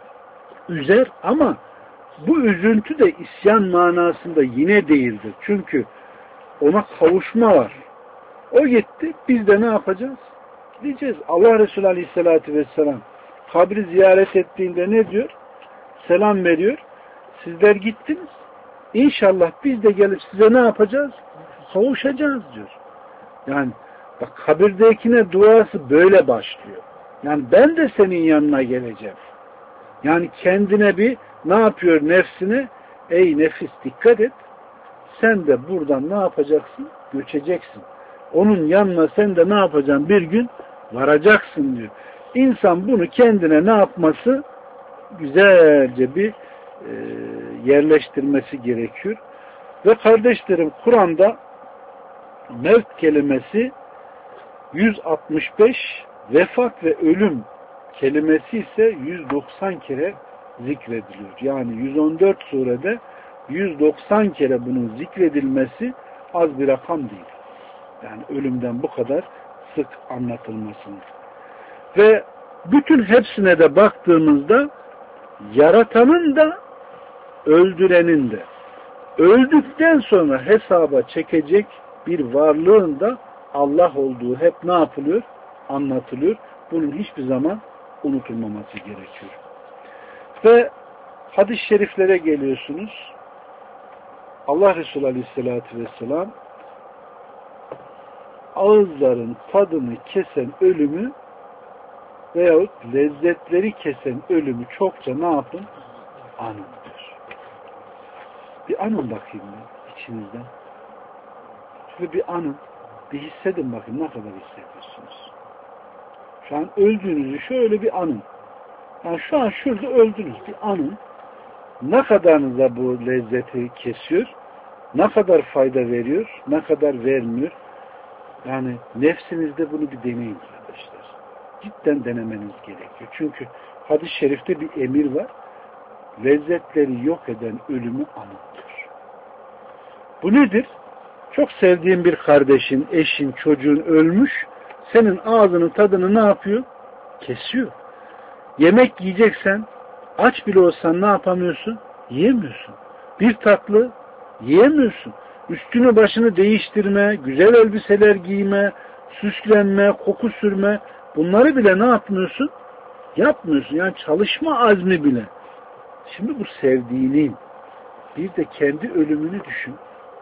Üzer, ama bu üzüntü de isyan manasında yine değildir. Çünkü ona kavuşma var. O gitti, biz de ne yapacağız? Gideceğiz. Allah Resulü Aleyhisselatü Vesselam kabri ziyaret ettiğinde ne diyor? Selam veriyor. Sizler gittiniz. İnşallah biz de gelip size ne yapacağız? Kavuşacağız diyor. Yani bak, kabirdekine duası böyle başlıyor. Yani ben de senin yanına geleceğim. Yani kendine bir ne yapıyor nefsine? Ey nefis, dikkat et. Sen de buradan ne yapacaksın? Göçeceksin. Onun yanına sen de ne yapacaksın? Bir gün varacaksın diyor. İnsan bunu kendine ne yapması? Güzelce bir e, yerleştirmesi gerekiyor. Ve kardeşlerim, Kur'an'da mevt kelimesi yüz altmış beş, vefat ve ölüm kelimesi ise yüz doksan kere zikrediliyor. Yani yüz on dört surede yüz doksan kere bunun zikredilmesi az bir rakam değil. Yani ölümden bu kadar sık anlatılmasını. Ve bütün hepsine de baktığımızda yaratanın da öldürenin de öldükten sonra hesaba çekecek bir varlığın da Allah olduğu hep ne yapılıyor? Anlatılıyor. Bunun hiçbir zaman unutulmaması gerekiyor. Ve hadis-i şeriflere geliyorsunuz. Allah Resulü Aleyhisselatü Vesselam ağızların tadını kesen ölümü veyahut lezzetleri kesen ölümü çokça ne yapın? Anın diyor. Bir anın bakayım ben içinizden. Şöyle bir anın. Bir hissedin bakayım ne kadar hissediyorsunuz. Şu an öldüğünüzü şöyle bir anın. Yani şu an şurada öldünüz. Bir anın. Ne kadarınıza bu lezzeti kesiyor? Ne kadar fayda veriyor? Ne kadar vermiyor? Yani nefsinizde bunu bir deneyin kardeşler. Cidden denemeniz gerekiyor. Çünkü hadis-i şerifte bir emir var. Lezzetleri yok eden ölümü anıttır. Bu nedir? Çok sevdiğin bir kardeşin, eşin, çocuğun ölmüş. Senin ağzının tadını ne yapıyor? Kesiyor. Yemek yiyeceksen, aç bile olsan ne yapamıyorsun? Yiyemiyorsun. Bir tatlı yiyemiyorsun. Üstünü başını değiştirme, güzel elbiseler giyme, süslenme, koku sürme, bunları bile ne yapmıyorsun? Yapmıyorsun. Yani çalışma azmi bile. Şimdi bu sevdiğinin bir de kendi ölümünü düşün.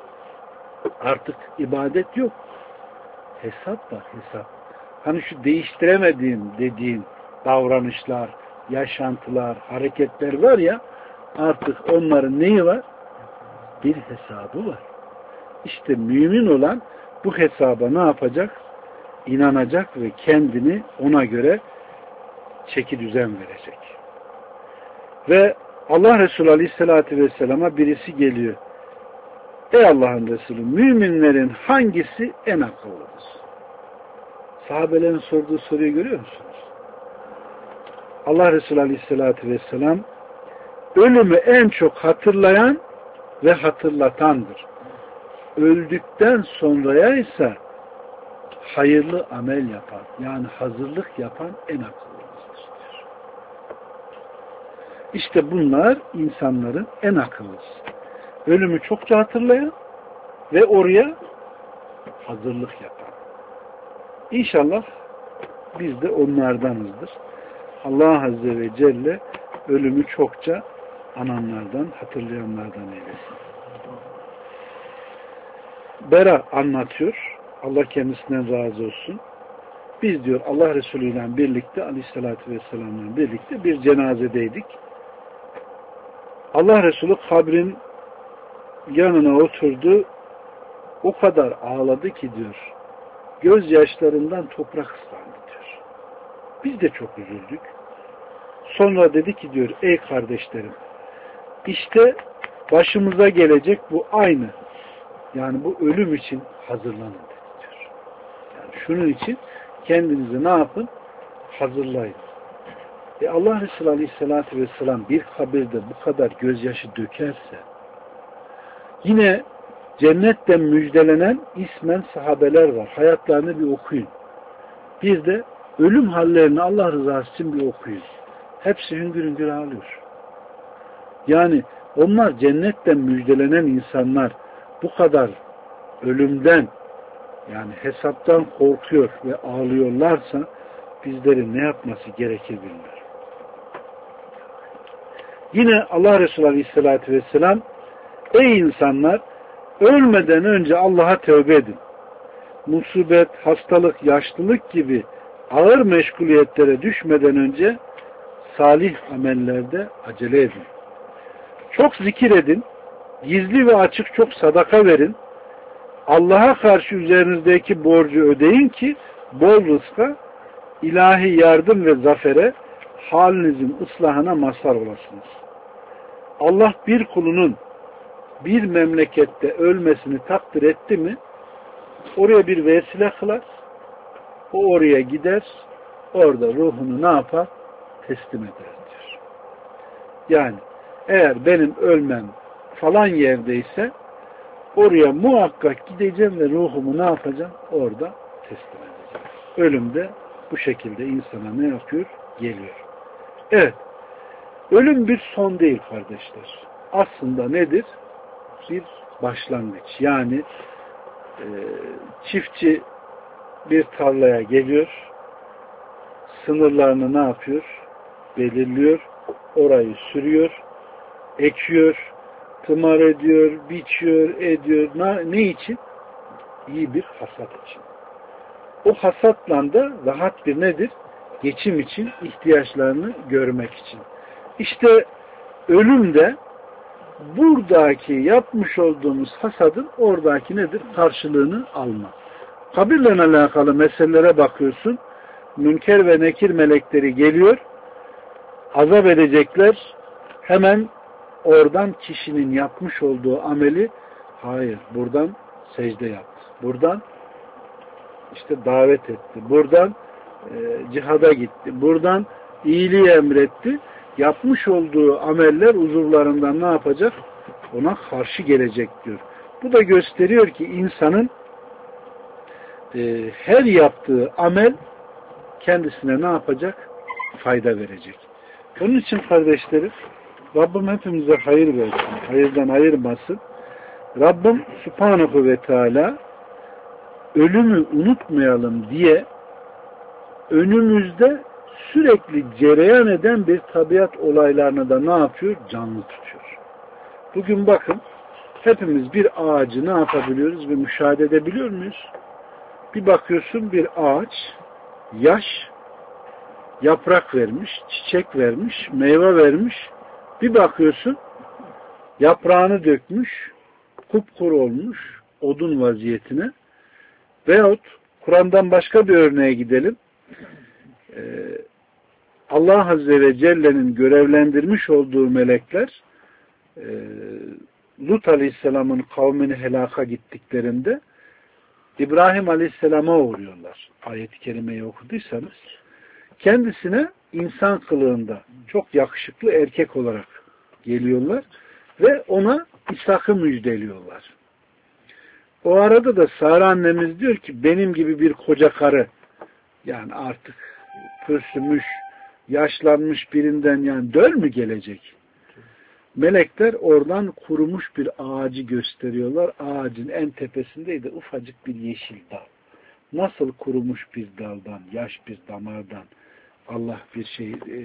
Artık ibadet yok. Hesap var, hesap. Hani şu değiştiremediğim dediğin davranışlar, yaşantılar, hareketler var ya, artık onların neyi var? Bir hesabı var. İşte mümin olan bu hesaba ne yapacak? İnanacak ve kendini ona göre çeki düzen verecek. Ve Allah Resulü Aleyhisselatü Vesselam'a birisi geliyor. Ey Allah'ın Resulü, müminlerin hangisi en akıllıdır? Sahabelerin sorduğu soruyu görüyor musunuz? Allah Resulü Aleyhisselatü Vesselam ölümü en çok hatırlayan ve hatırlatandır. Öldükten sonraya ise hayırlı amel yapan, yani hazırlık yapan en akıllımızdır. İşte bunlar insanların en akıllısı. Ölümü çokça hatırlayan ve oraya hazırlık yapan. İnşallah biz de onlardanızdır. Allah Azze ve Celle ölümü çokça ananlardan, hatırlayanlardan eylesin. Bera anlatıyor. Allah kendisinden razı olsun. Biz diyor Allah Resulü ile birlikte, Aleyhisselatü Vesselam'la birlikte bir cenazedeydik. Allah Resulü kabrin yanına oturdu. O kadar ağladı ki diyor, gözyaşlarından toprak ıslandı diyor. Biz de çok üzüldük. Sonra dedi ki diyor, ey kardeşlerim, işte başımıza gelecek bu aynı Yani bu ölüm için hazırlanın diyor. Yani şunun için kendinizi ne yapın? Hazırlayın. E Allah Resulü Aleyhisselatü Vesselam bir kabirde bu kadar gözyaşı dökerse, yine cennetten müjdelenen ismen sahabeler var. Hayatlarını bir okuyun. Bir de ölüm hallerini Allah rızası için bir okuyun. Hepsi hüngür hüngür ağlıyor. Yani onlar cennetten müjdelenen insanlar bu kadar ölümden, yani hesaptan korkuyor ve ağlıyorlarsa bizlerin ne yapması gerekir bilirler. Yine Allah Resulü Aleyhisselatü Vesselam, ey insanlar, ölmeden önce Allah'a tövbe edin. Musibet, hastalık, yaşlılık gibi ağır meşguliyetlere düşmeden önce salih amellerde acele edin. Çok zikir edin, gizli ve açık çok sadaka verin. Allah'a karşı üzerinizdeki borcu ödeyin ki bol rızka, ilahi yardım ve zafere, halinizin ıslahına mazhar olasınız. Allah bir kulunun bir memlekette ölmesini takdir etti mi, oraya bir vesile kılar, o oraya gider, orada ruhunu ne yapar? Teslim eder diyor. Yani eğer benim ölmem falan yerdeyse oraya muhakkak gideceğim ve ruhumu ne yapacağım? Orada teslim edeceğim. Ölüm de bu şekilde insana ne yapıyor? Geliyor. Evet. Ölüm bir son değil kardeşler. Aslında nedir? Bir başlangıç. Yani e, çiftçi bir tarlaya geliyor, sınırlarını ne yapıyor? Belirliyor, orayı sürüyor, ekiyor, tımar ediyor, biçiyor, ediyor. Ne, ne için? İyi bir hasat için. O hasatla da rahat bir nedir? Geçim için, ihtiyaçlarını görmek için. İşte ölüm de buradaki yapmış olduğumuz hasadın oradaki nedir? Karşılığını alma. Kabirle alakalı meselelere bakıyorsun. Münker ve nekir melekleri geliyor. Azap edecekler. Hemen oradan kişinin yapmış olduğu ameli, hayır buradan secde yaptı. Buradan işte davet etti. Buradan e, cihada gitti. Buradan iyiliği emretti. Yapmış olduğu ameller uzuvlarından ne yapacak? Ona karşı gelecek diyor. Bu da gösteriyor ki insanın e, her yaptığı amel kendisine ne yapacak? Fayda verecek. Onun için kardeşlerim, Rabbim hepimize hayır versin. Hayırdan ayırmasın. Rabbim Subhanahu ve Teala ölümü unutmayalım diye önümüzde sürekli cereyan eden bir tabiat olaylarını da ne yapıyor? Canlı tutuyor. Bugün bakın hepimiz bir ağacı ne yapabiliyoruz ve müşahede edebiliyor muyuz? Bir bakıyorsun bir ağaç yaş, yaprak vermiş, çiçek vermiş, meyve vermiş. Bir bakıyorsun yaprağını dökmüş, kupkuru olmuş odun vaziyetine. Veyahut Kur'an'dan başka bir örneğe gidelim. Ee, Allah Azze ve Celle'nin görevlendirmiş olduğu melekler e, Lut Aleyhisselam'ın kavmini helaka gittiklerinde İbrahim Aleyhisselam'a uğruyorlar. Ayet-i Kerime'yi okuduysanız kendisine insan kılığında çok yakışıklı erkek olarak geliyorlar ve ona İshak'ı müjdeliyorlar. O arada da Sara annemiz diyor ki benim gibi bir koca karı, yani artık pürsümüş, yaşlanmış birinden yani döl mü gelecek? Melekler oradan kurumuş bir ağacı gösteriyorlar. Ağacın en tepesindeydi ufacık bir yeşil dal. Nasıl kurumuş bir daldan, yaş bir damardan Allah bir şey e,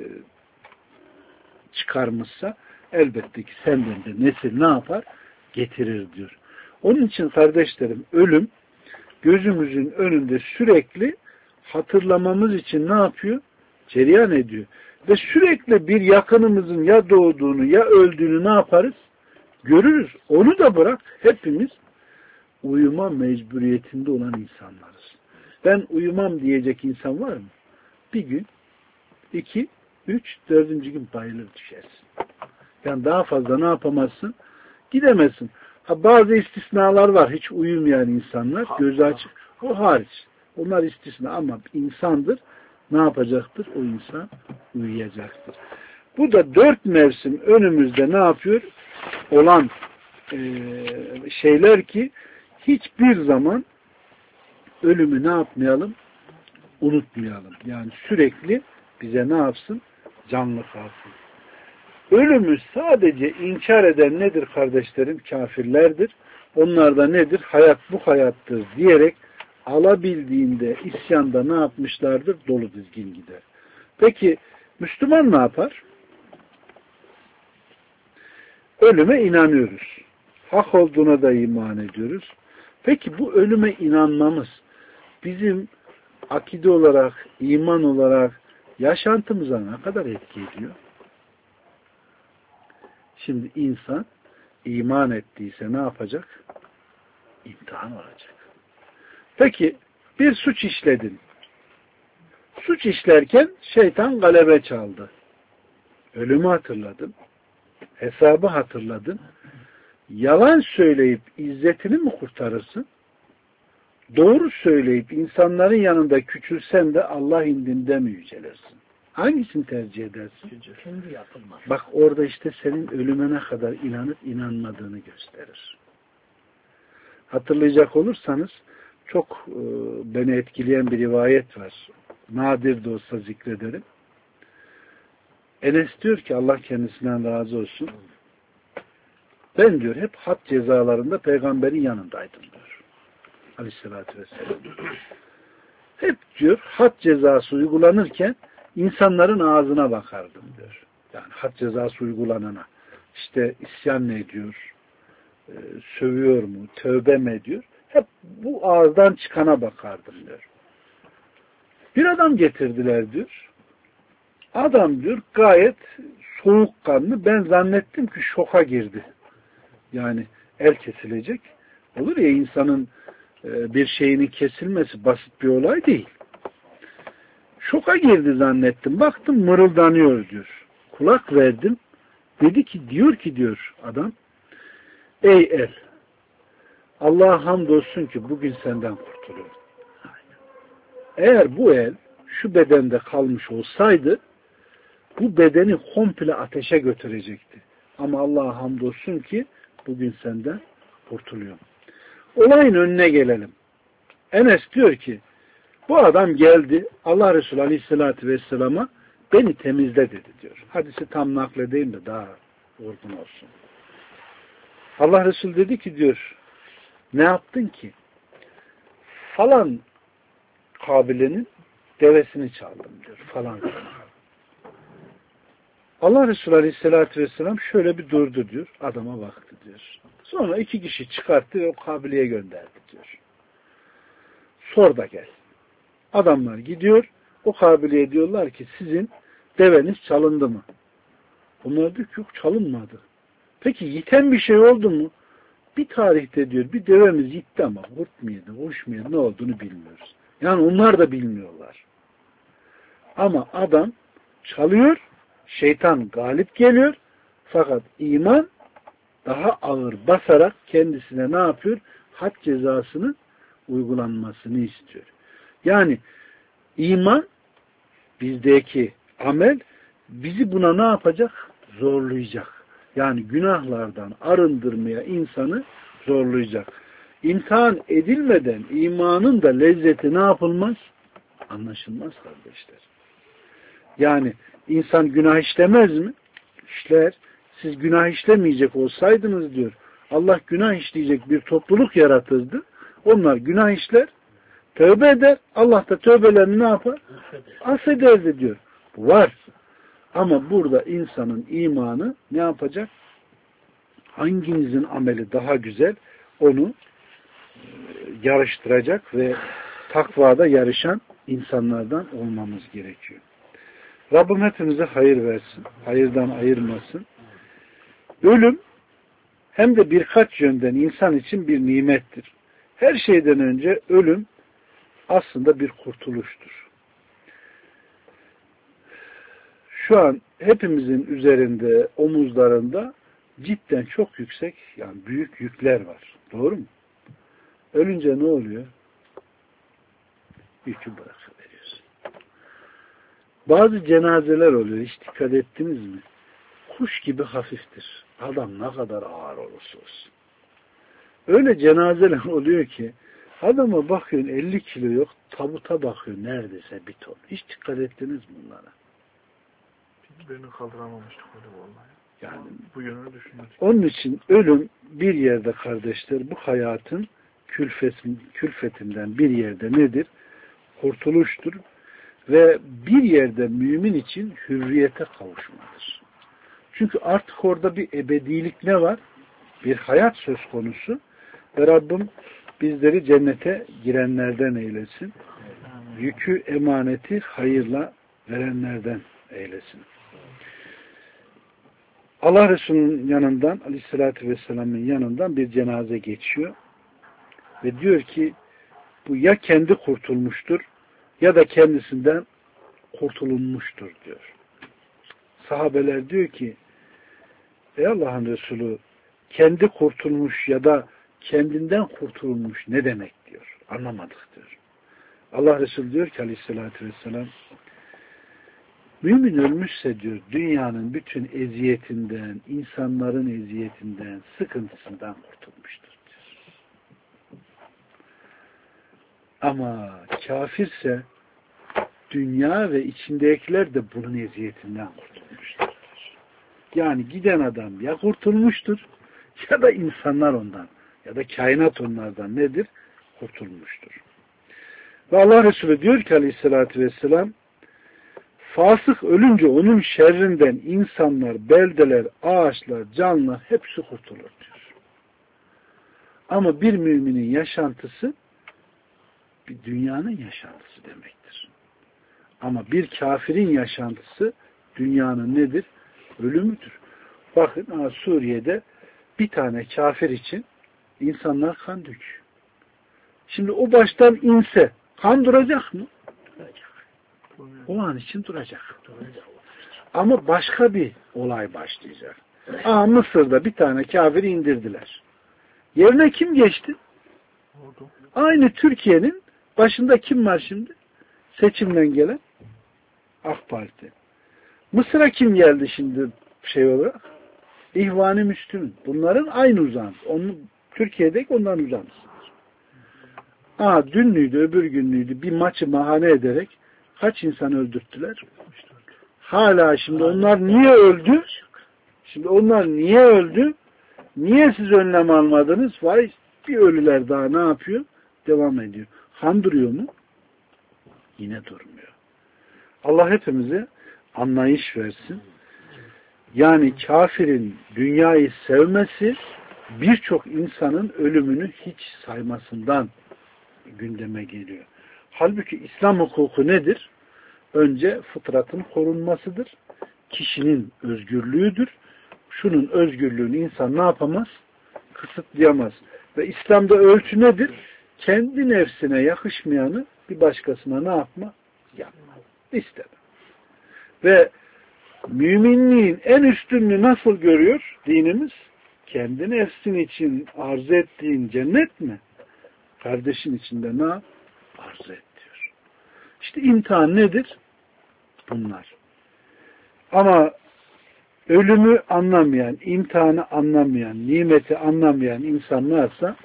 çıkarmışsa elbette ki senden de nesil ne yapar? Getirir diyor. Onun için kardeşlerim ölüm gözümüzün önünde sürekli hatırlamamız için ne yapıyor? Cereyan ediyor. Ve sürekli bir yakınımızın ya doğduğunu ya öldüğünü ne yaparız? Görürüz. Onu da bırak hepimiz uyuma mecburiyetinde olan insanlarız. Ben uyumam diyecek insan var mı? Bir gün, iki, üç, dördüncü gün bayılır düşersin. Yani daha fazla ne yapamazsın? Gidemezsin. Ha, bazı istisnalar var. Hiç uyumayan insanlar. Gözü açık. O hariç. Onlar istisna ama insandır. Ne yapacaktır? O insan uyuyacaktır. Bu da dört mevsim önümüzde ne yapıyor? Olan e, şeyler ki hiçbir zaman ölümü ne yapmayalım? Unutmayalım. Yani sürekli bize ne yapsın? Canlı kalsın. Ölümü sadece inkar eden nedir kardeşlerim? Kafirlerdir. Onlar da nedir? Hayat bu hayattır diyerek alabildiğinde isyanda ne yapmışlardır? Dolu dizgin gider. Peki Müslüman ne yapar? Ölüme inanıyoruz. Hak olduğuna da iman ediyoruz. Peki bu ölüme inanmamız bizim akide olarak, iman olarak yaşantımıza ne kadar etki ediyor? Şimdi insan iman ettiyse ne yapacak? İmtihan olacak. Peki bir suç işledin. Suç işlerken şeytan galebe çaldı. Ölümü hatırladın. Hesabı hatırladın. Yalan söyleyip izzetini mi kurtarırsın? Doğru söyleyip insanların yanında küçülsen de Allah indinde mi yücelirsin? Hangisini tercih edersin? Kendi yapılmaz. Bak orada işte senin ölüme ne kadar inanıp inanmadığını gösterir. Hatırlayacak olursanız çok e, beni etkileyen bir rivayet var. Nadir de olsa zikrederim. Enes diyor ki Allah kendisinden razı olsun. Ben diyor hep had cezalarında peygamberin yanındaydım diyor. Aleyhissalatü vesselam. Hep diyor had cezası uygulanırken insanların ağzına bakardım diyor. Yani had cezası uygulanana. İşte isyan ne ediyor? E, sövüyor mu? Tövbe mi ediyor? Hep bu ağızdan çıkana bakardım diyor. Bir adam getirdiler diyor. Adam diyor gayet soğukkanlı. Ben zannettim ki şoka girdi. Yani el kesilecek. Olur ya insanın bir şeyinin kesilmesi basit bir olay değil. Şoka girdi zannettim. Baktım mırıldanıyor diyor. Kulak verdim. Dedi ki diyor ki diyor adam ey el Allah'a hamdolsun ki bugün senden kurtuluyorum. Eğer bu el şu bedende kalmış olsaydı bu bedeni komple ateşe götürecekti. Ama Allah'a hamdolsun ki bugün senden kurtuluyorum. Olayın önüne gelelim. Enes diyor ki bu adam geldi Allah Resulü Aleyhisselatü Vesselam'a beni temizle dedi diyor. Hadisi tam nakledeyim de daha uygun olsun. Allah Resulü dedi ki diyor ne yaptın ki? Falan kabilenin devesini çaldım diyor. Falan. Allah Resulü Aleyhisselatü Vesselam şöyle bir durdu diyor. Adama baktı diyor. Sonra iki kişi çıkarttı ve o kabileye gönderdi diyor. Sor da gel. Adamlar gidiyor. O kabileye diyorlar ki sizin deveniz çalındı mı? Onlar diyor ki yok çalınmadı. Peki yiten bir şey oldu mu? Bir tarihte diyor bir devemiz gitti ama kurt mu yedi, kuş mu yedi, ne olduğunu bilmiyoruz. Yani onlar da bilmiyorlar. Ama adam çalıyor, şeytan galip geliyor fakat iman daha ağır basarak kendisine ne yapıyor? Had cezasının uygulanmasını istiyor. Yani iman bizdeki amel bizi buna ne yapacak? Zorlayacak. Yani günahlardan arındırmaya insanı zorlayacak. İmtihan edilmeden imanın da lezzeti ne yapılmaz? Anlaşılmaz kardeşler. Yani insan günah işlemez mi? İşler. Siz günah işlemeyecek olsaydınız diyor. Allah günah işleyecek bir topluluk yaratırdı. Onlar günah işler, tövbe eder. Allah da tövbelerini ne yapar? Affederdi diyor. Bu var. Ama burada insanın imanı ne yapacak? Hanginizin ameli daha güzel onu yarıştıracak ve takvada yarışan insanlardan olmamız gerekiyor. Rabbim hepimize hayır versin. Hayırdan ayırmasın. Ölüm hem de birkaç yönden insan için bir nimettir. Her şeyden önce ölüm aslında bir kurtuluştur. Şu an hepimizin üzerinde, omuzlarında cidden çok yüksek, yani büyük yükler var. Doğru mu? Ölünce ne oluyor? Yükü bırakıveriyorsun. Bazı cenazeler oluyor. Hiç dikkat ettiniz mi? Kuş gibi hafiftir. Adam ne kadar ağır olursa olsun. Öyle cenazeler oluyor ki adama bakıyorsun elli kilo yok, tabuta bakıyor neredeyse bir ton. Hiç dikkat ettiniz mi bunlara? Birini kaldıramamıştık öyle vallahi. Yani bu yönünü düşünmedik. Onun için ölüm bir yerde kardeşler, bu hayatın külfetin, külfetinden bir yerde nedir? Kurtuluştur. Ve bir yerde mümin için hürriyete kavuşmadır. Çünkü artık orada bir ebedilik ne var? Bir hayat söz konusu. Ve Rabbim bizleri cennete girenlerden eylesin. Yükü, emaneti hayırla verenlerden eylesin. Allah Resulü'nün yanından, Aleyhisselatü Vesselam'ın yanından bir cenaze geçiyor. Ve diyor ki bu ya kendi kurtulmuştur ya da kendisinden kurtulunmuştur diyor. Sahabeler diyor ki ey Allah'ın Resulü, kendi kurtulmuş ya da kendinden kurtulmuş ne demek diyor. Anlamadık diyor. Allah Resulü diyor ki Aleyhisselatü Vesselam, mümin ölmüşse diyor dünyanın bütün eziyetinden, insanların eziyetinden, sıkıntısından kurtulmuştur diyor. Ama kafirse dünya ve içindekiler de bunun eziyetinden kurtulmuştur. Yani giden adam ya kurtulmuştur ya da insanlar ondan ya da kainat onlardan nedir? Kurtulmuştur. Ve Allah Resulü diyor ki Aleyhisselatü Vesselam, fasık ölünce onun şerrinden insanlar, beldeler, ağaçlar, canlılar hepsi kurtulur diyor. Ama bir müminin yaşantısı bir dünyanın yaşantısı demektir. Ama bir kafirin yaşantısı dünyanın nedir? Ölümüdür. Bakın Suriye'de bir tane kafir için insanlar kan döküyor. Şimdi o baştan inse kan duracak mı? Duracak. O an için duracak. duracak. Ama başka bir olay başlayacak. Aa, Mısır'da bir tane kafiri indirdiler. Yerine kim geçti? Oldu. Aynı Türkiye'nin başında kim var şimdi? Seçimden gelen AK Parti. Mısır'a kim geldi şimdi şey olarak? İhvan-ı Müslümin. Bunların aynı uzantısı. Onun, Türkiye'deki onların uzantısıdır. Aa, dünlüydü, öbür günlüydü. Bir maçı bahane ederek kaç insan öldürttüler? Hala şimdi onlar niye öldü? Şimdi onlar niye öldü? Niye siz önlem almadınız? Vay, bir ölüler daha ne yapıyor? Devam ediyor. Han duruyor mu? Yine durmuyor. Allah hepimize anlayış versin. Yani kafirin dünyayı sevmesi birçok insanın ölümünü hiç saymasından gündeme geliyor. Halbuki İslam hukuku nedir? Önce fıtratın korunmasıdır. Kişinin özgürlüğüdür. Şunun özgürlüğünü insan ne yapamaz? Kısıtlayamaz. Ve İslam'da ölçü nedir? Kendi nefsine yakışmayanı bir başkasına ne yapma? Yapma. İstemem. Ve müminliğin en üstünlüğü nasıl görüyor dinimiz? Kendi nefsin için arzu ettiğin cennet mi? Kardeşin içinde ne yap? Arzu et diyor. İşte imtihan nedir? Bunlar. Ama ölümü anlamayan, imtihanı anlamayan, nimeti anlamayan insanlarsa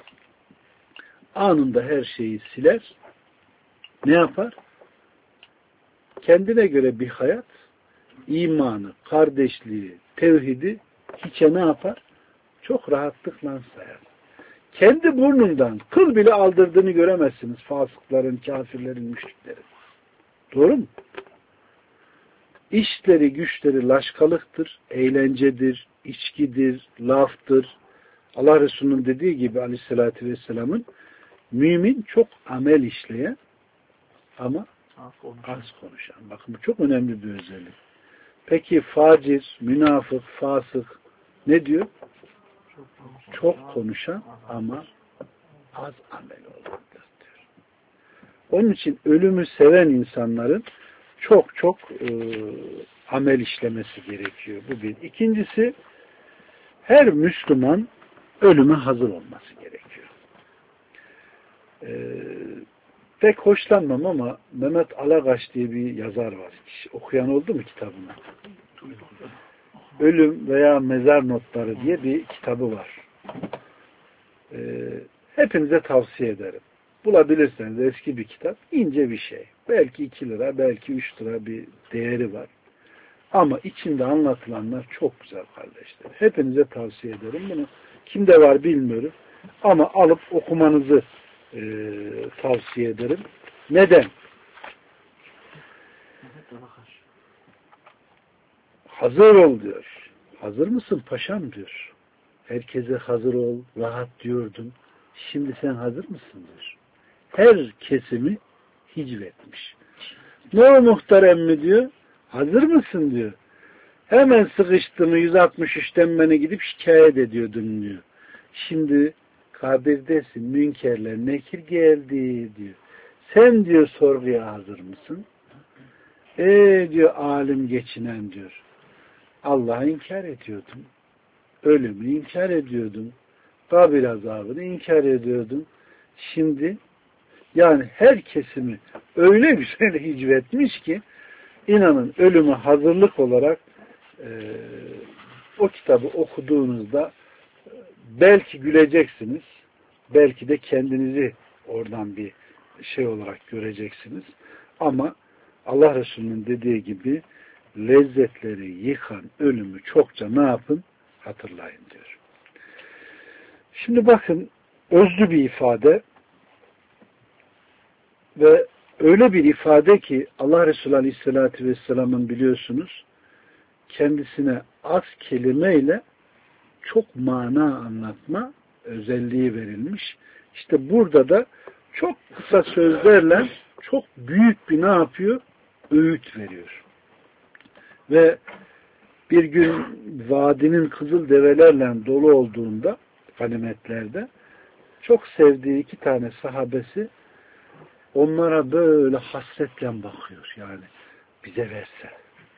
anında her şeyi siler. Ne yapar? Kendine göre bir hayat, imanı, kardeşliği, tevhidi hiçe ne yapar? Çok rahatlıkla sayar. Kendi burnundan kıl bile aldırdığını göremezsiniz fasıkların, kafirlerin, müşriklerin. Doğru mu? İşleri, güçleri laşkalıktır, eğlencedir, içkidir, laftır. Allah Resulü'nün dediği gibi Aleyhisselatü Vesselam'ın mümin çok amel işleyen ama az konuşan. az konuşan. Bakın bu çok önemli bir özellik. Peki facir, münafık, fasık ne diyor? Çok, çok konuşan ama az amel olandır diyor. Onun için ölümü seven insanların çok çok e, amel işlemesi gerekiyor. Bu bir. İkincisi her Müslüman ölüme hazır olması gerekiyor. Ee, pek hoşlanmam ama Mehmet Alagaç diye bir yazar var. Hiç okuyan oldu mu kitabını? Ölüm veya Mezar Notları diye bir kitabı var. Ee, hepinize tavsiye ederim. Bulabilirseniz eski bir kitap, ince bir şey. Belki iki lira, belki üç lira bir değeri var. Ama içinde anlatılanlar çok güzel kardeşler. Hepinize tavsiye ederim bunu. Kimde var bilmiyorum. Ama alıp okumanızı e, tavsiye ederim. Neden? Hazır ol diyor. Hazır mısın paşam diyor. Herkese hazır ol, rahat diyordun. Şimdi sen hazır mısın diyor. Her kesimi hicvetmiş. Ne o muhterem mi diyor. Hazır mısın diyor. Hemen sıkıştığını yüz altmış üçten beni gidip şikayet ediyordun diyor. Şimdi kabirdesin, münkerler nekir geldi diyor. Sen diyor sorguya hazır mısın? Eee diyor alim geçinen diyor. Allah'ı inkar ediyordum. Ölümü inkar ediyordum. Kabir azabını inkar ediyordum. Şimdi yani her kesimi öyle güzel hicvetmiş ki inanın ölüme hazırlık olarak e, o kitabı okuduğunuzda e, belki güleceksiniz. Belki de kendinizi oradan bir şey olarak göreceksiniz. Ama Allah Resulü'nün dediği gibi lezzetleri yıkan ölümü çokça ne yapın? Hatırlayın diyor. Şimdi bakın özlü bir ifade ve öyle bir ifade ki Allah Resulü Aleyhisselatü Vesselam'ın biliyorsunuz kendisine az kelimeyle çok mana anlatma özelliği verilmiş. İşte burada da çok kısa sözlerle çok büyük bir ne yapıyor? Öğüt veriyor. Ve bir gün vadinin kızıl develerle dolu olduğunda ganimetlerde çok sevdiği iki tane sahabesi onlara böyle hasretle bakıyor. Yani bize verse.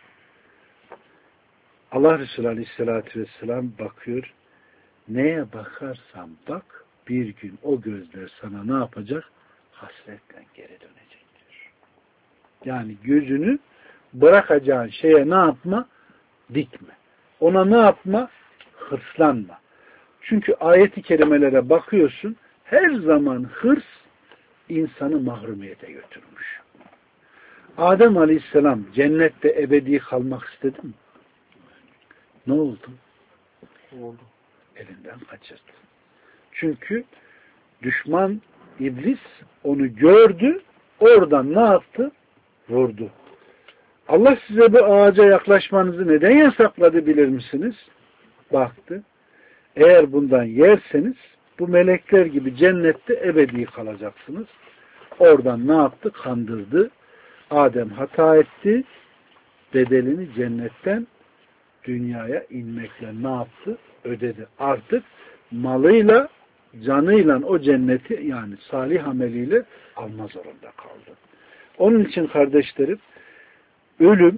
Allah Resulü Aleyhisselatü Vesselam bakıyor. Neye bakarsan bak bir gün o gözler sana ne yapacak? Hasretle geri dönecek diyor. Yani gözünü bırakacağın şeye ne yapma? Dikme. Ona ne yapma? Hırslanma. Çünkü ayet-i kerimelere bakıyorsun her zaman hırs insanı mahrumiyete götürmüş. Adem Aleyhisselam cennette ebedi kalmak istedi mi? Ne oldu? Oldu. Elinden kaçırdı. Çünkü düşman iblis onu gördü, oradan ne yaptı? Vurdu. Allah size bu ağaca yaklaşmanızı neden yasakladı bilir misiniz? Baktı. Eğer bundan yerseniz bu melekler gibi cennette ebedi kalacaksınız. Oradan ne yaptı? Kandırdı. Adem hata etti. Bedelini cennetten dünyaya inmekle ne yaptı? Ödedi. Artık malıyla, canıyla o cenneti yani salih ameliyle alma zorunda kaldı. Onun için kardeşlerim ölüm,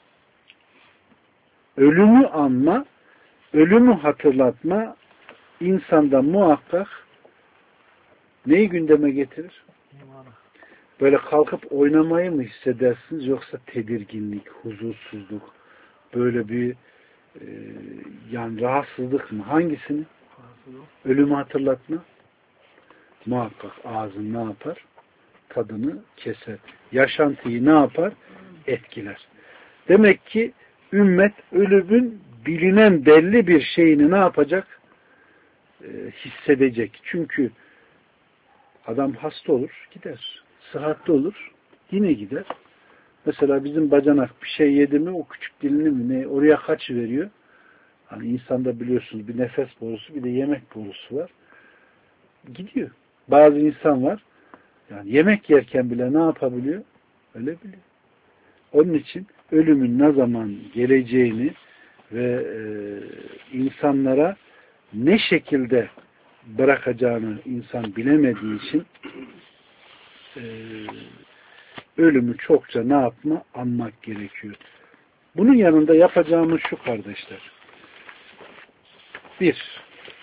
ölümü anma, ölümü hatırlatma insanda muhakkak neyi gündeme getirir? Böyle kalkıp oynamayı mı hissedersiniz yoksa tedirginlik, huzursuzluk, böyle bir e, yani rahatsızlık mı? Hangisini? Ölümü hatırlatma. Muhakkak ağzın ne yapar? Tadını keser. Yaşantıyı ne yapar? Etkiler. Demek ki ümmet ölümün bilinen belli bir şeyini ne yapacak? E, hissedecek. Çünkü adam hasta olur, gider. Sıhhatli olur, yine gider. Mesela bizim bacanak bir şey yedi mi o küçük dilini mi ne oraya kaç veriyor. Hani insanda biliyorsunuz bir nefes borusu bir de yemek borusu var. Gidiyor. Bazı insan var yani yemek yerken bile ne yapabiliyor? Ölebiliyor. Onun için ölümün ne zaman geleceğini ve e, insanlara ne şekilde bırakacağını insan bilemediği için e, ölümü çokça ne yapma? Anmak gerekiyor. Bunun yanında yapacağımız şu kardeşler. Bir,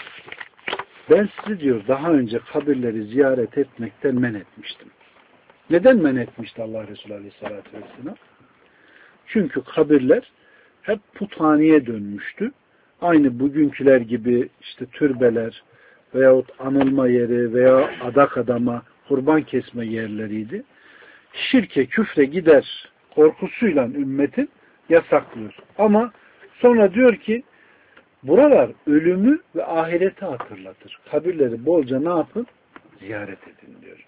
ben sizi diyor daha önce kabirleri ziyaret etmekten men etmiştim. Neden men etmişti Allah Resulü Aleyhisselatü Vesselam? Çünkü kabirler hep puthaneye dönmüştü. Aynı bugünküler gibi işte türbeler veyahut anılma yeri veya adak adama kurban kesme yerleriydi. Şirke, küfre gider korkusuyla ümmetin yasaklıyor. Ama sonra diyor ki buralar ölümü ve ahireti hatırlatır. Kabirleri bolca ne yapın? Ziyaret edin diyor.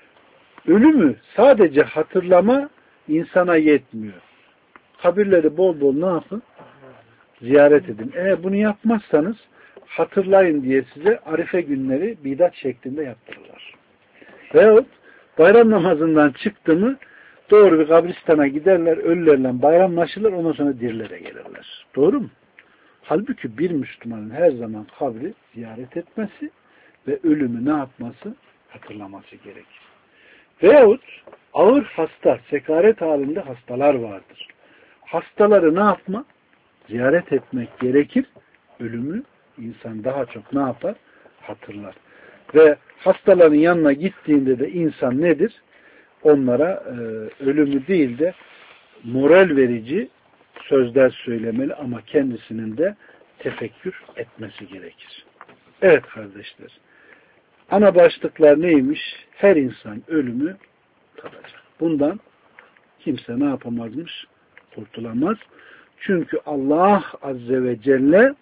Ölümü sadece hatırlama insana yetmiyor. Kabirleri bol bol ne yapın? Ziyaret edin. Eğer bunu yapmazsanız hatırlayın diye size arife günleri bidat şeklinde yaptırırlar. Veyahut bayram namazından çıktı mı doğru bir kabristana giderler, ölülerle bayramlaşırlar, ondan sonra dirilere gelirler. Doğru mu? Halbuki bir Müslümanın her zaman kabri ziyaret etmesi ve ölümü ne yapması? Hatırlaması gerekir. Veyahut ağır hasta, sekaret halinde hastalar vardır. Hastaları ne yapma? Ziyaret etmek gerekir. Ölümü insan daha çok ne yapar? Hatırlar. Ve hastaların yanına gittiğinde de insan nedir? Onlara e, ölümü değil de moral verici sözler söylemeli ama kendisinin de tefekkür etmesi gerekir. Evet kardeşler. Ana başlıklar neymiş? Her insan ölümü tadacak. Bundan kimse ne yapamazmış? Kurtulamaz. Çünkü Allah Azze ve Celle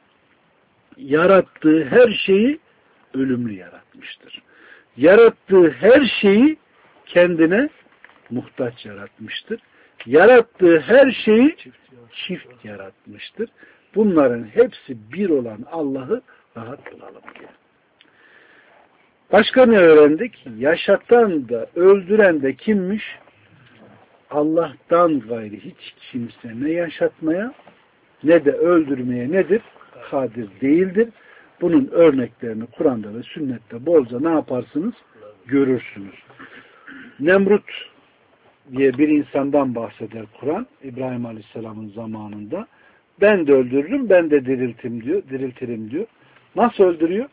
yarattığı her şeyi ölümlü yaratmıştır. Yarattığı her şeyi kendine muhtaç yaratmıştır. Yarattığı her şeyi çift yaratmıştır. Bunların hepsi bir olan Allah'ı rahat bulalım diye. Başka ne öğrendik? Yaşatan da öldüren de kimmiş? Allah'tan gayri hiç kimse ne yaşatmaya ne de öldürmeye nedir? Kadir değildir. Bunun örneklerini Kur'an'da ve sünnette bolca ne yaparsınız? Görürsünüz. Nemrut diye bir insandan bahseder Kur'an. İbrahim Aleyhisselam'ın zamanında. Ben de öldürürüm, ben de diriltim diyor, diriltirim diyor. Nasıl öldürüyor?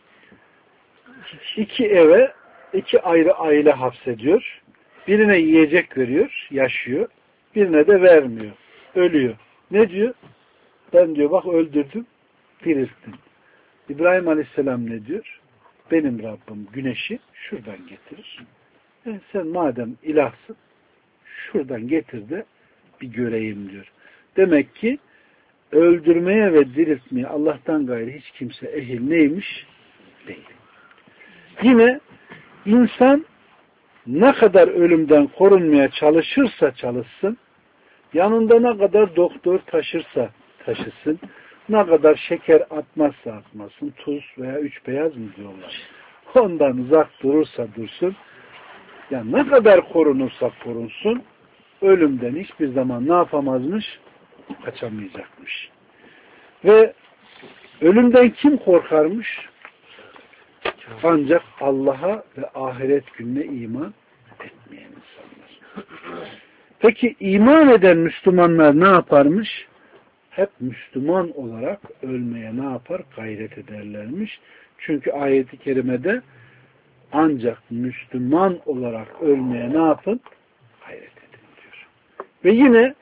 İki eve, iki ayrı aile hapsediyor. Birine yiyecek veriyor, yaşıyor. Birine de vermiyor, ölüyor. Ne diyor? Ben diyor bak öldürdüm, dirilttim. İbrahim Aleyhisselam ne diyor? Benim Rabbim güneşi şuradan getirir. E sen madem ilahsın, şuradan getir de bir göreyim diyor. Demek ki öldürmeye ve diriltmeye Allah'tan gayrı hiç kimse ehil neymiş? Değil. Yine insan ne kadar ölümden korunmaya çalışırsa çalışsın, yanında ne kadar doktor taşırsa taşısın, ne kadar şeker atmazsa atmasın, tuz veya üç beyaz mı diyorlar. Ondan uzak durursa dursun, ya ne kadar korunursa korunsun, ölümden hiçbir zaman ne yapamazmış? Kaçamayacakmış. Ve ölümden kim korkarmış? Ancak Allah'a ve ahiret gününe iman etmeyen insanlar. Peki iman eden Müslümanlar ne yaparmış? Hep Müslüman olarak ölmeye ne yapar? Gayret ederlermiş. Çünkü ayet-i kerimede ancak Müslüman olarak ölmeye ne yapın? Gayret edin diyor. Ve yine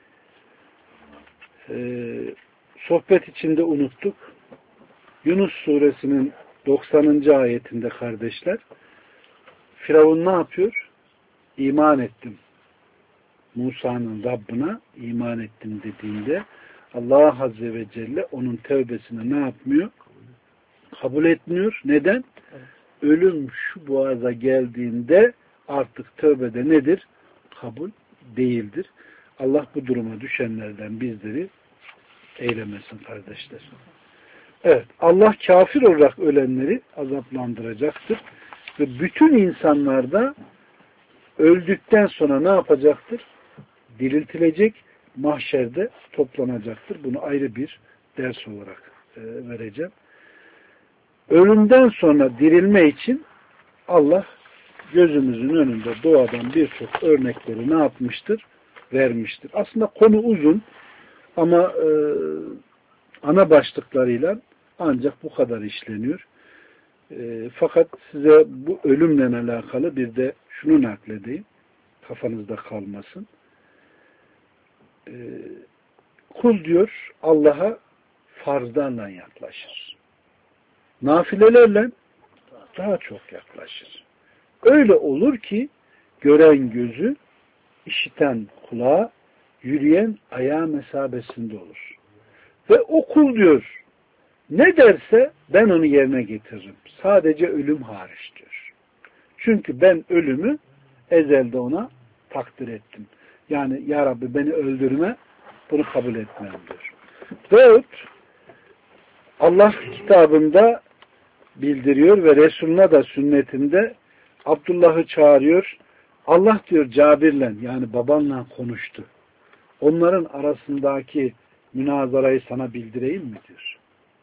e, sohbet içinde unuttuk. Yunus suresinin doksanıncı ayetinde kardeşler, Firavun ne yapıyor? İman ettim. Musa'nın Rabbına iman ettim dediğinde Allah Azze ve Celle onun tevbesini ne yapmıyor? Kabul etmiyor. Neden? Ölüm şu boğaza geldiğinde artık tövbede nedir? Kabul değildir. Allah bu duruma düşenlerden bizleri eylemesin kardeşler. Evet, Allah kafir olarak ölenleri azaplandıracaktır. Ve bütün insanlar da öldükten sonra ne yapacaktır? Diriltilecek, mahşerde toplanacaktır. Bunu ayrı bir ders olarak e, vereceğim. Ölümden sonra dirilme için Allah gözümüzün önünde doğadan birçok örnekleri ne yapmıştır? Vermiştir. Aslında konu uzun ama e, ana başlıklarıyla Ancak bu kadar işleniyor. E, fakat size bu ölümle alakalı bir de şunu nakledeyim. Kafanızda kalmasın. E, kul diyor Allah'a farzlarla yaklaşır. Nafilelerle daha çok yaklaşır. Öyle olur ki gören gözü, işiten kulağı, yürüyen ayağı mesabesinde olur. Ve o kul diyor ne derse ben onu yerine getiririm. Sadece ölüm hariç diyor. Çünkü ben ölümü ezelde ona takdir ettim. Yani ya Rabbi beni öldürme, bunu kabul etmem diyor. Veyahut Allah kitabında bildiriyor ve Resulüne de sünnetinde Abdullah'ı çağırıyor. Allah diyor Cabir'le yani babanla konuştu. Onların arasındaki münazarayı sana bildireyim mi diyor.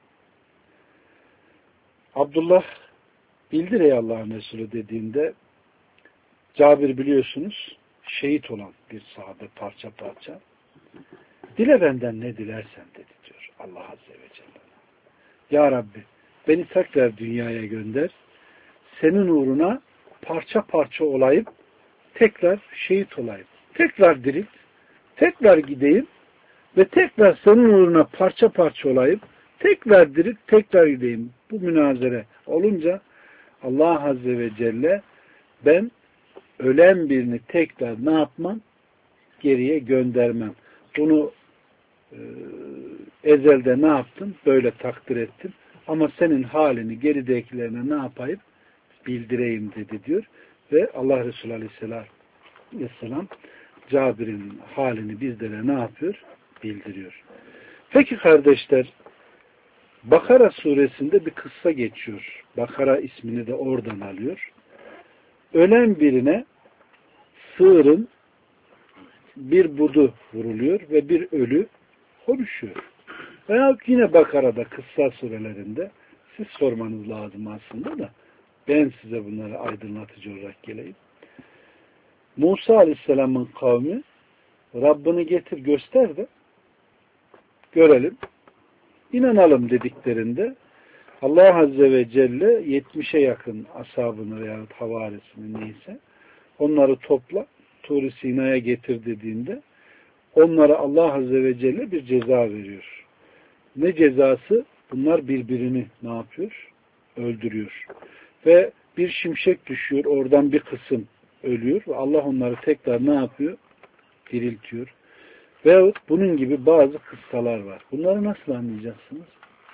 Abdullah bildir ey Allah'ın Resulü dediğinde Cabir biliyorsunuz şehit olan bir sahabe parça parça. Dile benden ne dilersen dedi diyor Allah Azze ve Celle. Ya Rabbi beni tekrar dünyaya gönder. Senin uğruna parça parça olayım. Tekrar şehit olayım. Tekrar dirilt. Tekrar gideyim. Ve tekrar senin uğruna parça parça olayım. Tekrar dirilt. Tekrar gideyim. Bu münazere olunca Allah Azze ve Celle ben ölen birini tekrar ne yapmam? Geriye göndermem. Bunu e, ezelde ne yaptım? Böyle takdir ettim. Ama senin halini geridekilerine ne yapayım? Bildireyim dedi diyor. Ve Allah Resulü Aleyhisselam Cabir'in halini bizlere ne yapıyor? Bildiriyor. Peki kardeşler Bakara suresinde bir kıssa geçiyor. Bakara ismini de oradan alıyor. Ölen birine sığırın bir budu vuruluyor ve bir ölü konuşuyor. Veya yine Bakara'da kıssa surelerinde siz sormanız lazım aslında da ben size bunları aydınlatıcı olarak geleyim. Musa Aleyhisselam'ın kavmi Rabbini getir göster de görelim. İnanalım dediklerinde Allah Azze ve Celle yetmişe yakın ashabını veya havarisini neyse onları topla Tur-i Sina'ya getir dediğinde onlara Allah Azze ve Celle bir ceza veriyor. Ne cezası? Bunlar birbirini ne yapıyor? Öldürüyor. Ve bir şimşek düşüyor. Oradan bir kısım ölüyor. Ve Allah onları tekrar ne yapıyor? Diriltiyor. Veyahut bunun gibi bazı kıssalar var. Bunları nasıl anlayacaksınız?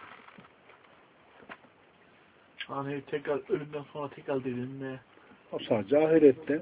Hani tekrar ölümden sonra tekrar dirilme. O sadece ahirette.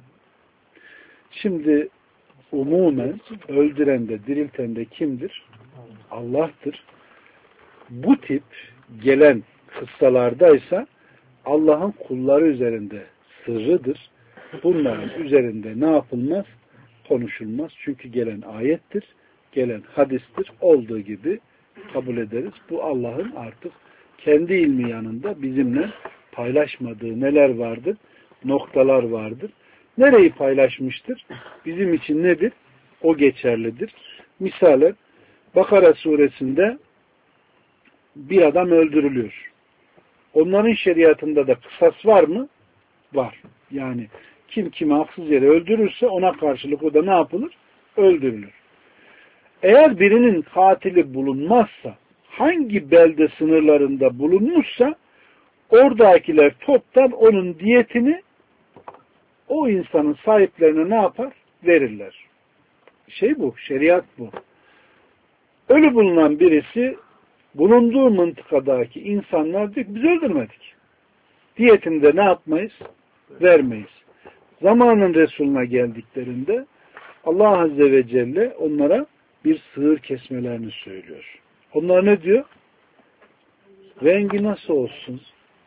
Şimdi umumen öldüren de dirilten de kimdir? Allah'tır. Bu tip gelen kıssalardaysa Allah'ın kulları üzerinde sırrıdır. Bunların üzerinde ne yapılmaz? Konuşulmaz. Çünkü gelen ayettir. Gelen hadistir. Olduğu gibi kabul ederiz. Bu Allah'ın artık kendi ilmi yanında bizimle paylaşmadığı neler vardır? Noktalar vardır. Nereyi paylaşmıştır? Bizim için nedir? O geçerlidir. Misalen Bakara suresinde bir adam öldürülüyor. Onların şeriatında da kısas var mı? Var. Yani kim kimi haksız yere öldürürse ona karşılık o da ne yapılır? Öldürülür. Eğer birinin katili bulunmazsa, hangi belde sınırlarında bulunmuşsa oradakiler toptan onun diyetini o insanın sahiplerine ne yapar? Verirler. Şey bu, şeriat bu. Ölü bulunan birisi bulunduğu mıntıkadaki insanlar diyor ki biz öldürmedik. Diyetini de ne yapmayız? Vermeyiz. Zamanın Resulüne geldiklerinde Allah Azze ve Celle onlara bir sığır kesmelerini söylüyor. Onlar ne diyor? Rengi nasıl olsun?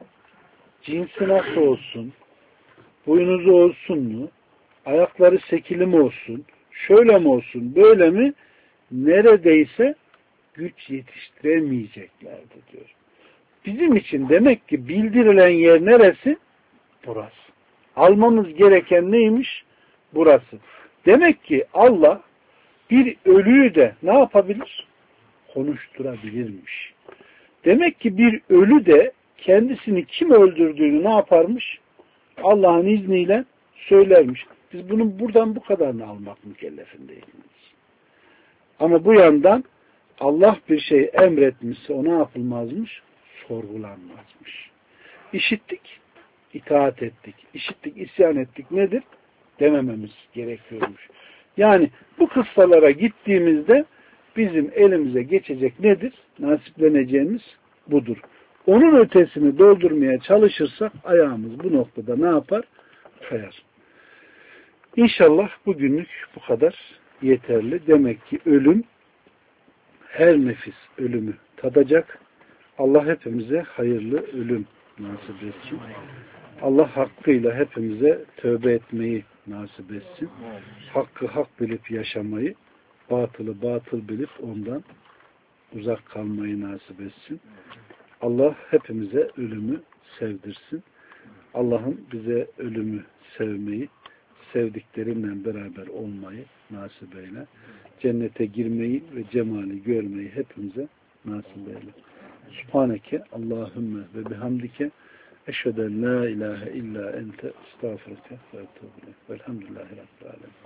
Cinsi nasıl olsun? Boynuzu olsun mu? Ayakları sekili mi olsun? Şöyle mi olsun? Böyle mi? Neredeyse güç yetiştiremeyeceklerdi diyor. Bizim için demek ki bildirilen yer neresi? Burası. Almamız gereken neymiş? Burası. Demek ki Allah bir ölüyü de ne yapabilir? Konuşturabilirmiş. Demek ki bir ölü de kendisini kim öldürdüğünü ne yaparmış? Allah'ın izniyle söylermiş. Biz bunun buradan bu kadarını almak mükellefindeyiz. Ama bu yandan Allah bir şey emretmişse o ne yapılmazmış? Sorgulanmazmış. İşittik, itaat ettik. İşittik, isyan ettik. Nedir? Demememiz gerekiyormuş. Yani bu kıssalara gittiğimizde bizim elimize geçecek nedir? Nasipleneceğimiz budur. Onun ötesini doldurmaya çalışırsak ayağımız bu noktada ne yapar? Kayar. İnşallah bugünlük bu kadar yeterli. Demek ki ölüm, her nefis ölümü tadacak. Allah hepimize hayırlı ölüm nasip etsin. Allah hakkıyla hepimize tövbe etmeyi nasip etsin. Hakkı hak bilip yaşamayı, batılı batıl bilip ondan uzak kalmayı nasip etsin. Allah hepimize ölümü sevdirsin. Allah'ım bize ölümü sevmeyi, sevdiklerinle beraber olmayı nasip eyle. Cennete girmeyi ve cemali görmeyi hepimize nasip eyle. Subhaneke Allahümme ve bihamdike eşheden la ilahe illa ente estağfurke ve etûbü ileyk. Velhamdülillahi Rabbil alemin.